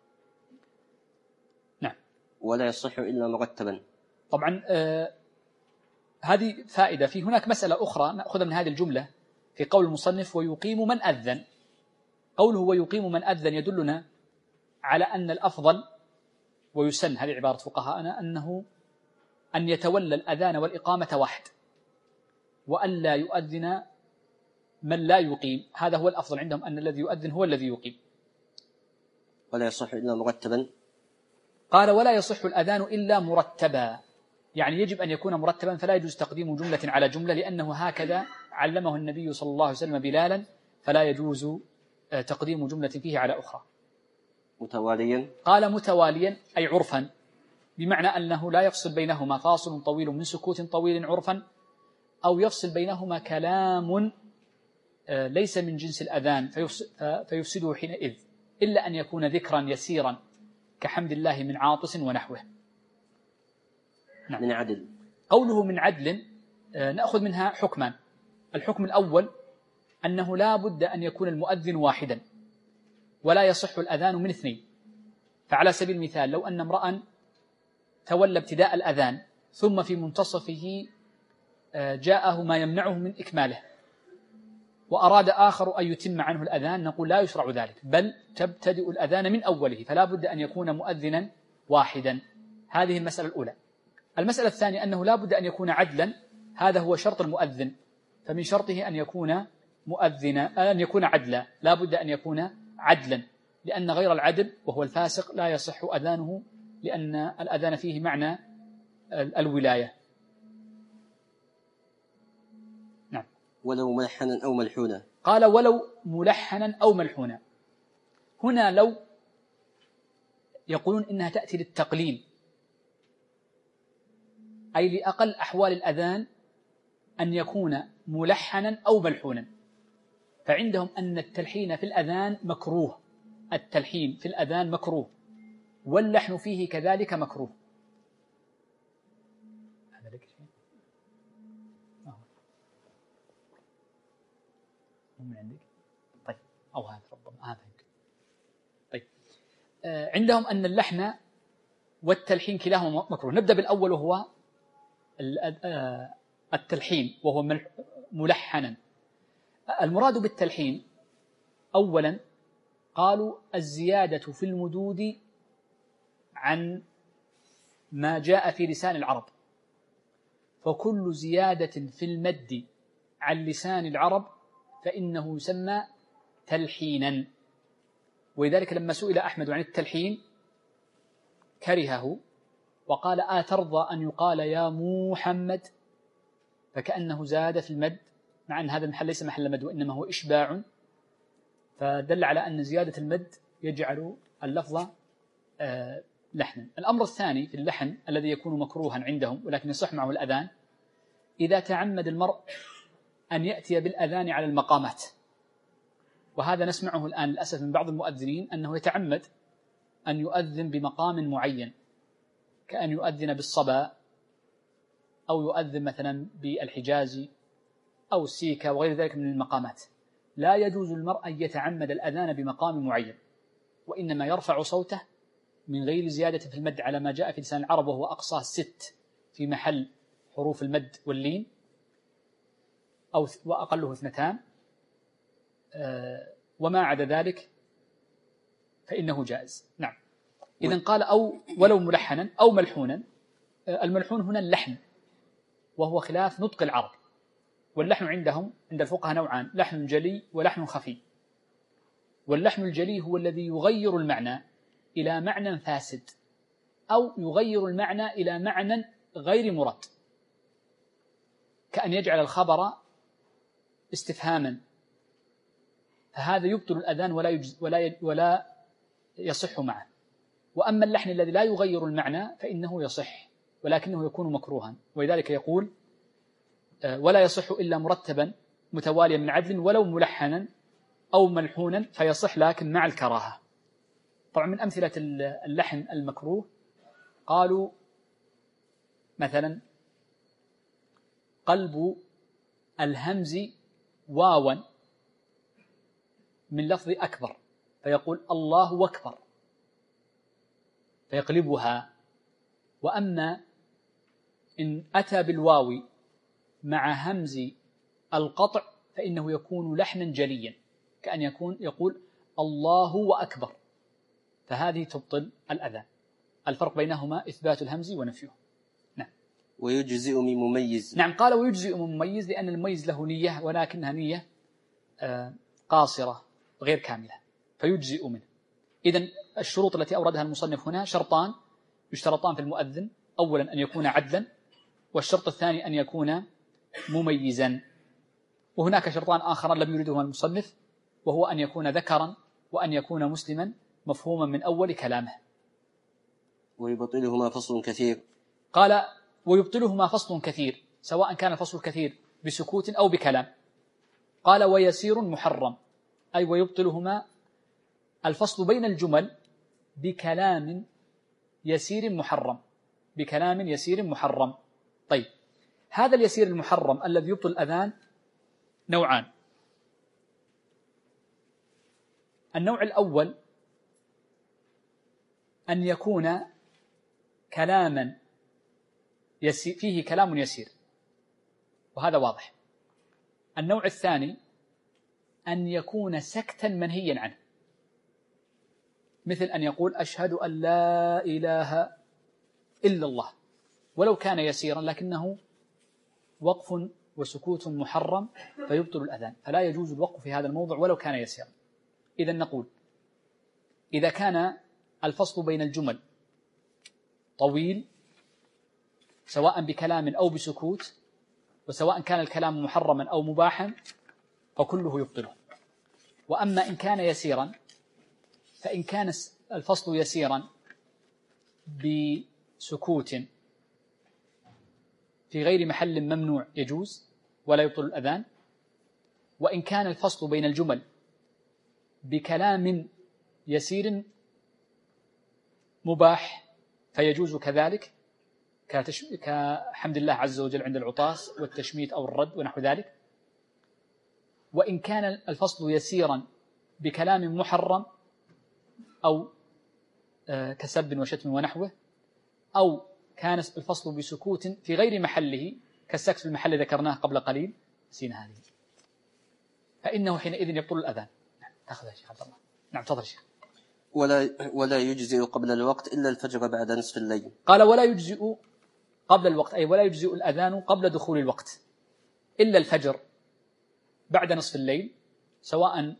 نعم. ولا يصح إلا مرتبا. طبعا هذه فائدة. في هناك مسألة أخرى نأخذها من هذه الجملة في قول المصنف ويقيم من أذن. قوله ويقيم من أذن يدلنا على أن الأفضل ويسن، هذه عبارة فقهاءنا، أن يتولى الأذان والإقامة واحد، وألا يؤذن من لا يقيم. هذا هو الأفضل عندهم، أن الذي يؤذن هو الذي يقيم. ولا يصح إلا مرتبا. قال ولا يصح الأذان إلا مرتبا، يعني يجب أن يكون مرتبا، فلا يجوز تقديم جملة على جملة، لأنه هكذا علمه النبي صلى الله عليه وسلم بلالا، فلا يجوز تقديم جملة فيه على أخرى. متواليا. قال متواليا أي عرفا، بمعنى أنه لا يفصل بينهما فاصل طويل من سكوت طويل عرفا أو يفصل بينهما كلام ليس من جنس الأذان فيفسده حينئذ، إلا أن يكون ذكرا يسيرا كحمد الله من عاطس ونحوه. نعم. من عدل. قوله من عدل نأخذ منها حكمان. الحكم الأول أنه لا بد أن يكون المؤذن واحدا ولا يصح الأذان من اثنين. فعلى سبيل المثال لو أن امرأ تولى ابتداء الأذان ثم في منتصفه جاءه ما يمنعه من إكماله وأراد آخر أن يتم عنه الأذان، نقول لا يشرع ذلك، بل تبتدئ الأذان من أوله، فلا بد أن يكون مؤذنا واحدا. هذه المسألة الأولى. المسألة الثانية أنه لا بد أن يكون عدلا، هذا هو شرط المؤذن، فمن شرطه أن يكون مؤذنا، أن يكون عدلا، لا بد أن يكون عدلا، لأن غير العدل وهو الفاسق لا يصح أذانه، لأن الأذان فيه معنى الولاية. نعم. ولو ملحنا أو ملحونا. قال ولو ملحنا أو ملحونا. هنا لو يقولون إنها تأتي للتقليل، أي لأقل أحوال الأذان أن يكون ملحنا أو ملحونا، فعندهم أن التلحين في الأذان مكروه، التلحين في الأذان مكروه، واللحن فيه كذلك مكروه. هذا لك شيء؟ من عندك؟ طيب، أو هذا ربما هذا يمكن. طيب، عندهم أن اللحن والتلحين كلاهما مكروه. نبدأ بالأول وهو التلحين، وهو ملحنا. المراد بالتلحين أولا قالوا الزيادة في المدود عن ما جاء في لسان العرب، فكل زيادة في المد عن لسان العرب فإنه يسمى تلحينا. ولذلك لما سئل أحمد عن التلحين كرهه وقال أترضى أن يقال يا محمد، فكأنه زاد في المد، مع أن هذا المحل ليس محل مد وإنما هو إشباع، فدل على أن زيادة المد يجعل اللفظ لحنا. الأمر الثاني في اللحن الذي يكون مكروها عندهم ولكن يصح معه الأذان، إذا تعمد المرء أن يأتي بالأذان على المقامات، وهذا نسمعه الآن للأسف من بعض المؤذنين أنه يتعمد أن يؤذن بمقام معين، كأن يؤذن بالصبا أو يؤذن مثلا بالحجاز أو السيكا وغير ذلك من المقامات. لا يجوز للمرء أن يتعمد الأذان بمقام معين، وإنما يرفع صوته من غير زيادة في المد على ما جاء في لسان العرب، وهو أقصاه 6 في محل حروف المد واللين، أو وأقله 2، وما عدا ذلك فإنه جائز. نعم. إذن قال أو ولو ملحنا أو ملحونا. الملحون هنا اللحن، وهو خلاف نطق العرب، واللحن عندهم عند الفقهاء نوعان: لحن جلي ولحن خفي. واللحن الجلي هو الذي يغير المعنى إلى معنى فاسد، أو يغير المعنى إلى معنى غير مراد، كأن يجعل الخبر استفهاما، فهذا يبطل الأذان ولا يصح معه. وأما اللحن الذي لا يغير المعنى فإنه يصح، ولكنه يكون مكروها، ولذلك يقول ولا يصح إلا مرتبا متواليا من عدل ولو ملحنا أو ملحونا فيصح لكن مع الكراهة. طبعا من أمثلة اللحن المكروه قالوا مثلا قلب الهمز واوا من لفظ أكبر، فيقول الله أكبر فيقلبها. وأما إن أتى بالواو مع همز القطع فإنه يكون لحنا جليا، كأن يقول الله أكبر، فهذه تبطل الأذان. الفرق بينهما إثبات الهمز ونفيه. نعم. ويجزئ من مميز. نعم، قال ويجزئ من مميز، لأن المميز له نية ولكنها نية قاصرة غير كاملة، فيجزئ منه. إذن الشروط التي أوردها المصنف هنا شرطان يشترطان في المؤذن: أولا أن يكون عدلا، والشرط الثاني أن يكون مميزا. وهناك شرطان آخران لم يردهما المصنف، وهو أن يكون ذكرا وأن يكون مسلما مفهوما من أول كلامه. ويبطلهما فصل كثير. قال ويبطلهما فصل كثير، سواء كان الفصل الكثير بسكوت أو بكلام. قال ويسير محرم، أي ويبطلهما الفصل بين الجمل بكلام يسير محرم، بكلام يسير محرم. طيب، هذا اليسير المحرم الذي يبطل الأذان نوعان. النوع الأول أن يكون كلاما فيه كلام يسير، وهذا واضح. النوع الثاني أن يكون سكتا منهيا عنه، مثل أن يقول أشهد أن لا إله إلا الله، ولو كان يسيرا لكنه وقف وسكوت محرم فيبطل الأذان، فلا يجوز الوقف في هذا الموضع ولو كان يسيرا. إذا نقول إذا كان الفصل بين الجمل طويل سواء بكلام أو بسكوت، وسواء كان الكلام محرما أو مباحا، فكله يبطله. وأما إن كان يسيرا، فإن كان الفصل يسيرا بسكوت في غير محل ممنوع يجوز ولا يبطل الأذان، وإن كان الفصل بين الجمل بكلام يسير مباح فيجوز كذلك، كحمد الله عز وجل عند العطاس والتشميت أو الرد ونحو ذلك. وإن كان الفصل يسيرا بكلام محرم أو كسب وشتم ونحوه، أو كان الفصل بسكوت في غير محله كالسكت في المحل ذكرناه قبل قليل نسينا هذه، فإنه حينئذ يبطل الأذان. تأخذها يا شيخ عبد الله. نعم تفضل يا شيخ. ولا يجزئ قبل الوقت إلا الفجر بعد نصف الليل. قال ولا يجزئ قبل الوقت، أي ولا يجزئ الأذان قبل دخول الوقت إلا الفجر بعد نصف الليل، سواء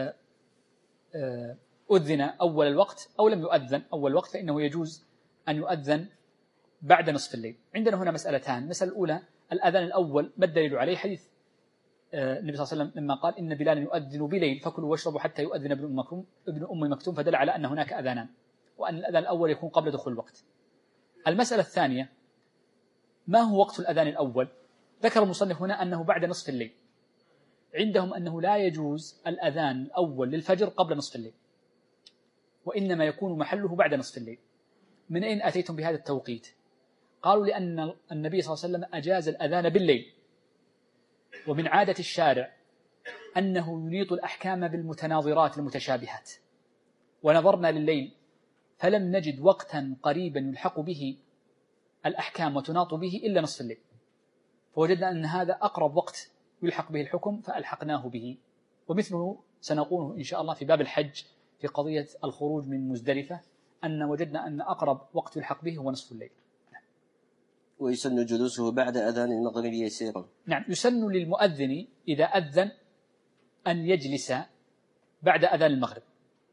أذن أول الوقت أو لم يؤذن أول الوقت، فإنه يجوز أن يؤذن بعد نصف الليل. عندنا هنا مسألتان. المسألة الأولى الأذان الأول ما الدليل عليه؟ حديث النبي صلى الله عليه وسلم لما قال إن بلال يؤذن بليل فكلوا واشربوا حتى يؤذن ابن أم مكتوم، فدل على أن هناك أذانان، وأن الأذان الأول يكون قبل دخول الوقت. المسألة الثانية ما هو وقت الأذان الأول؟ ذكر المصنف هنا أنه بعد نصف الليل. عندهم أنه لا يجوز الأذان الأول للفجر قبل نصف الليل، وإنما يكون محله بعد نصف الليل. من أين أتيتم بهذا التوقيت؟ قالوا لأن النبي صلى الله عليه وسلم أجاز الأذان بالليل، ومن عادة الشارع أنه ينيط الأحكام بالمتناظرات المتشابهات، ونظرنا لليل فلم نجد وقتا قريبا يلحق به الأحكام وتناط به إلا نصف الليل، فوجدنا أن هذا أقرب وقت يلحق به الحكم فألحقناه به. ومثله سنقوله إن شاء الله في باب الحج في قضية الخروج من مزدلفة، أن وجدنا أن أقرب وقت يلحق به هو نصف الليل. ويسن جلوسه بعد أذان المغرب يسيرا. نعم، يسن للمؤذن إذا أذن أن يجلس بعد أذان المغرب.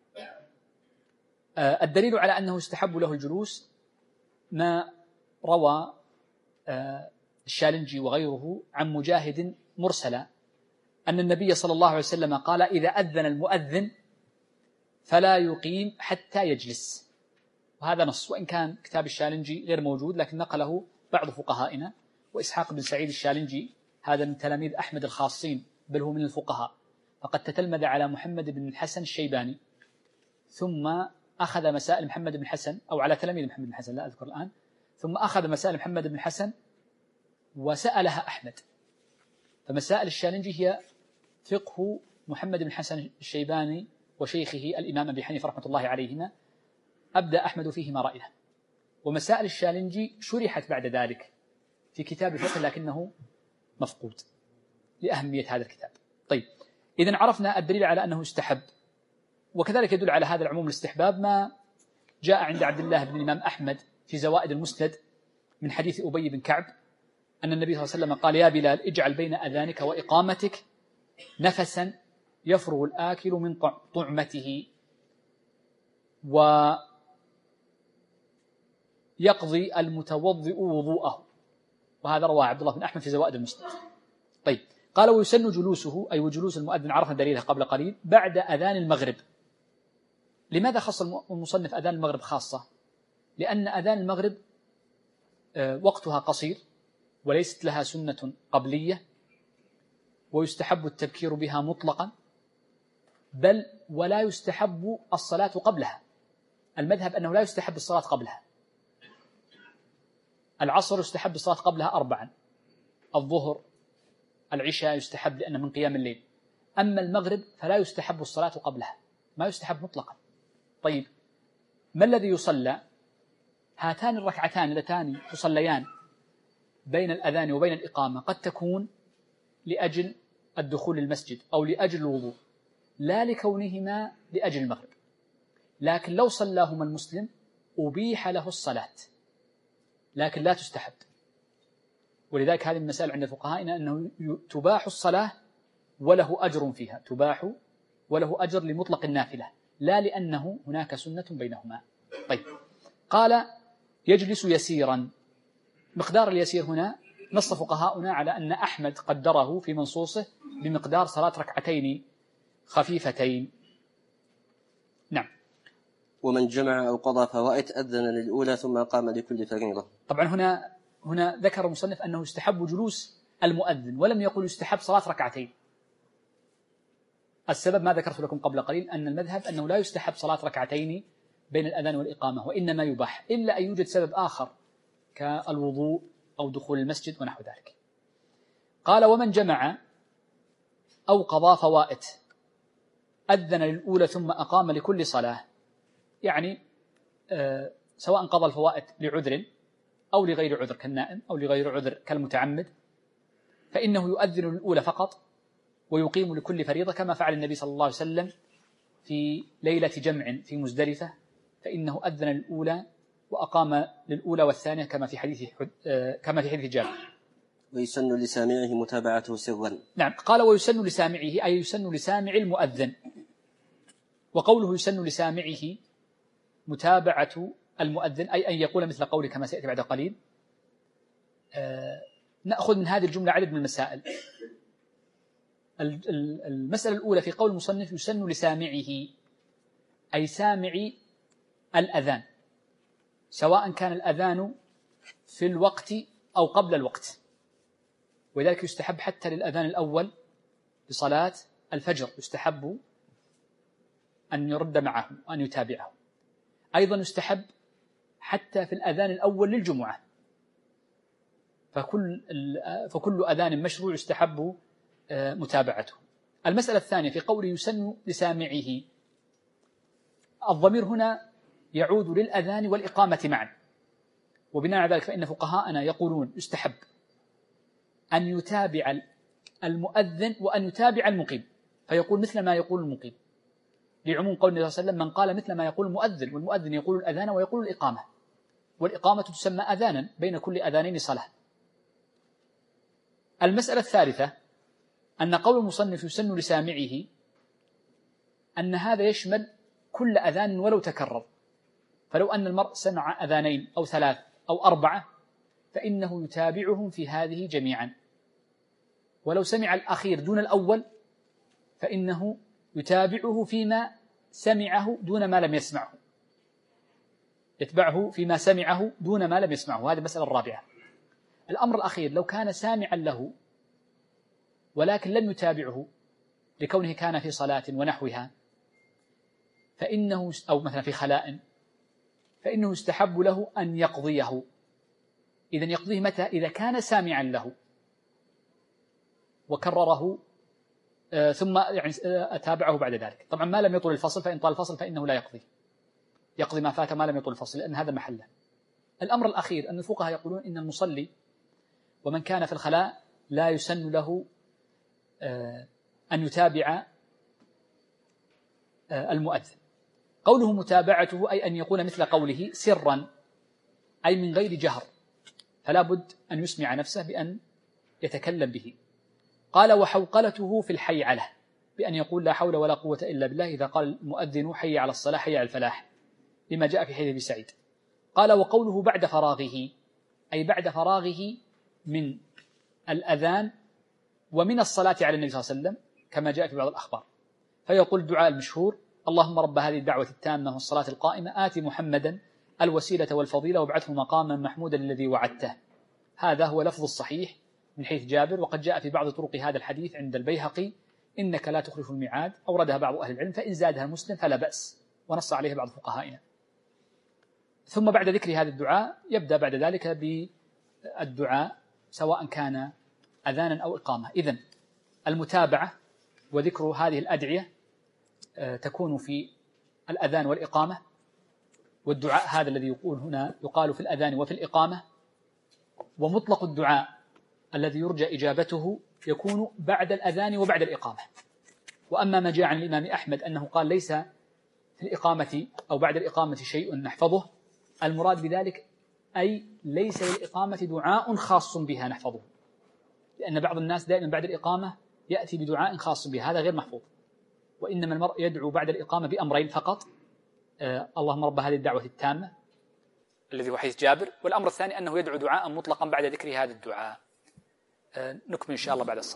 الدليل على أنه استحب له الجلوس ما روى الشالنجي وغيره عن مجاهد مرسلا أن النبي صلى الله عليه وسلم قال إذا أذن المؤذن فلا يقيم حتى يجلس، وهذا نص، وإن كان كتاب الشالنجي غير موجود لكن نقله بعض فقهائنا. وإسحاق بن سعيد الشالنجي هذا من تلاميذ أحمد الخاصين، بل هو من الفقهاء، فقد تتلمذ على محمد بن الحسن الشيباني، ثم أخذ مسائل محمد بن الحسن، أو على تلاميذ محمد بن الحسن لا أذكر الآن، ثم أخذ مسائل محمد بن الحسن وسألها أحمد. فمسائل الشالنجي هي فقه محمد بن الحسن الشيباني وشيخه الإمام أبي حنيفة رحمة الله عليهما، أبدأ أحمد فيهما رأيه. ومسائل الشالنجي شرحت بعد ذلك في كتاب الفقه لكنه مفقود لأهمية هذا الكتاب. طيب، إذن عرفنا الدليل على أنه استحب، وكذلك يدل على هذا العموم الاستحباب ما جاء عند عبد الله بن الإمام أحمد في زوائد المسند من حديث أبي بن كعب أن النبي صلى الله عليه وسلم قال يا بلال اجعل بين أذانك وإقامتك نفسا يفرغ الآكل من طعمته ويقضي المتوضئ وضوءه، وهذا رواه عبد الله بن أحمد في زوائد المسند. طيب، قال ويسن جلوسه، أي وجلوس المؤذن عرفنا دليلها قبل قليل، بعد أذان المغرب. لماذا خص المصنف أذان المغرب خاصة؟ لأن أذان المغرب وقتها قصير وليست لها سنة قبلية، ويستحب التبكير بها مطلقا، بل ولا يستحب الصلاة قبلها. المذهب أنه لا يستحب الصلاة قبلها. العصر يستحب الصلاة قبلها 4، الظهر العشاء يستحب لأنه من قيام الليل، أما المغرب فلا يستحب الصلاة قبلها، ما يستحب مطلقا. طيب ما الذي يصلى؟ هاتان الركعتان اللتان تصليان بين الأذان وبين الإقامة قد تكون لأجل الدخول للمسجد أو لأجل الوضوء، لا لكونهما لأجل المغرب، لكن لو صلاهما المسلم أبيح له الصلاة، لكن لا تستحب. ولذلك هذه المسألة عند فقهائنا أنه تباح الصلاة وله أجر فيها، تباح وله أجر لمطلق النافلة، لا لأنه هناك سنة بينهما. طيب قال يجلس يسيرا. مقدار اليسير هنا نص فقهاؤنا على أن أحمد قدره في منصوصه بمقدار صلاة ركعتين خفيفتين. نعم. ومن جمع أو قضى فوائت أذن للأولى ثم قام لكل فريضة. طبعا هنا ذكر المصنف أنه يستحب جلوس المؤذن، ولم يقل يستحب صلاة ركعتين. السبب ما ذكرت لكم قبل قليل، أن المذهب أنه لا يستحب صلاة ركعتين بين الأذان والإقامة، وإنما يباح، إلا أن يوجد سبب آخر كالوضوء أو دخول المسجد ونحو ذلك. قال ومن جمع أو قضى فوائت أذن للأولى ثم أقام لكل صلاة، يعني سواء قضى الفوائت لعذر أو لغير عذر كالنائم أو لغير عذر كالمتعمد، فإنه يؤذن للأولى فقط ويقيم لكل فريضة، كما فعل النبي صلى الله عليه وسلم في ليلة جمع في مزدلفة، فإنه أذن للأولى وأقام للأولى والثانية كما في حديث جابر. ويسن لسامعه متابعته سرا. نعم. قال ويسن لسامعه أي يسن لسامع المؤذن. وقوله يسن لسامعه متابعة المؤذن أي أن يقول مثل قوله كما سيأتي بعد قليل. نأخذ من هذه الجملة عدد من المسائل. المسألة الأولى في قول المصنف يسن لسامعه أي سامع الأذان، سواء كان الأذان في الوقت أو قبل الوقت، ولذلك يستحب حتى للأذان الأول لصلاة الفجر يستحب أن يرد معه وأن يتابعه. أيضا يستحب حتى في الأذان الأول للجمعة، فكل أذان مشروع يستحب متابعته. المسألة الثانية في قوله يسن لسامعه، الضمير هنا يعود للأذان والإقامة معا، وبناء على ذلك فإن فقهاءنا يقولون يستحب أن يتابع المؤذن وأن يتابع المقيم، فيقول مثل ما يقول المقيم، لعموم قول النبي صلى الله عليه وسلم من قال مثل ما يقول المؤذن، والمؤذن يقول الأذان ويقول الإقامة، والإقامة تسمى أذانا، بين كل أذانين صلاة. المسألة الثالثة أن قول المصنف يسن لسامعه أن هذا يشمل كل أذان ولو تكرر، فلو أن المرء سمع أذانين أو 3 أو 4 فإنه يتابعهم في هذه جميعا، ولو سمع الأخير دون الأول فإنه يتابعه فيما سمعه دون ما لم يسمعه، يتبعه فيما سمعه دون ما لم يسمعه. هذه المسألة الرابعة. الأمر الأخير لو كان سامعا له ولكن لم يتابعه لكونه كان في صلاة ونحوها، فإنه أو مثلا في خلاء، فإنه يستحب له أن يقضيه. إذن يقضيه متى؟ إذا كان سامعا له وكرره ثم يعني أتابعه بعد ذلك. طبعا ما لم يطل الفصل، فإن طال الفصل فإنه لا يقضي، يقضي ما فات ما لم يطل الفصل، لأن هذا محله. الأمر الأخير أن الفقهاء يقولون إن المصلي ومن كان في الخلاء لا يسن له أن يتابع المؤذن. قوله متابعته أي أن يقول مثل قوله سرا، أي من غير جهر، فلا بد أن يسمع نفسه بأن يتكلم به. قال وحوقلته في الحي على، بأن يقول لا حول ولا قوة إلا بالله إذا قال المؤذن حي على الصلاة حي على الفلاح، لما جاء في حديث أبي سعيد. قال وقوله بعد فراغه أي بعد فراغه من الأذان ومن الصلاة على النبي صلى الله عليه وسلم كما جاء في بعض الأخبار، فيقول الدعاء المشهور اللهم رب هذه الدعوة التامة والصلاة القائمة آت محمدا الوسيلة والفضيلة وابعثه مقاما محمودا الذي وعدته. هذا هو لفظ الصحيح من حديث جابر، وقد جاء في بعض طرق هذا الحديث عند البيهقي: إنك لا تخلف الميعاد، أوردها بعض أهل العلم، فإن زادها المسلم فلا بأس، ونص عليه بعض فقهائنا. ثم بعد ذكر هذا الدعاء يبدأ بعد ذلك بالدعاء سواء كان أذانا أو إقامة. إذن المتابعة وذكر هذه الأدعية تكون في الأذان والإقامة، والدعاء هذا الذي يقول هنا يقال في الأذان وفي الإقامة، ومطلق الدعاء الذي يرجى إجابته يكون بعد الأذان وبعد الإقامة. وأما ما جاء عن الإمام أحمد أنه قال ليس في الإقامة أو بعد الإقامة شيء نحفظه، المراد بذلك أي ليس للإقامة دعاء خاص بها نحفظه، لأن بعض الناس دائما بعد الإقامة يأتي بدعاء خاص بها، هذا غير محفوظ. وإنما المرء يدعو بعد الإقامة بأمرين فقط: اللهم رب هذه الدعوة التامة الذي هو حديث جابر، والأمر الثاني أنه يدعو دعاء مطلقا بعد ذكر هذا الدعاء. نكمل إن شاء الله بعد الصلاة.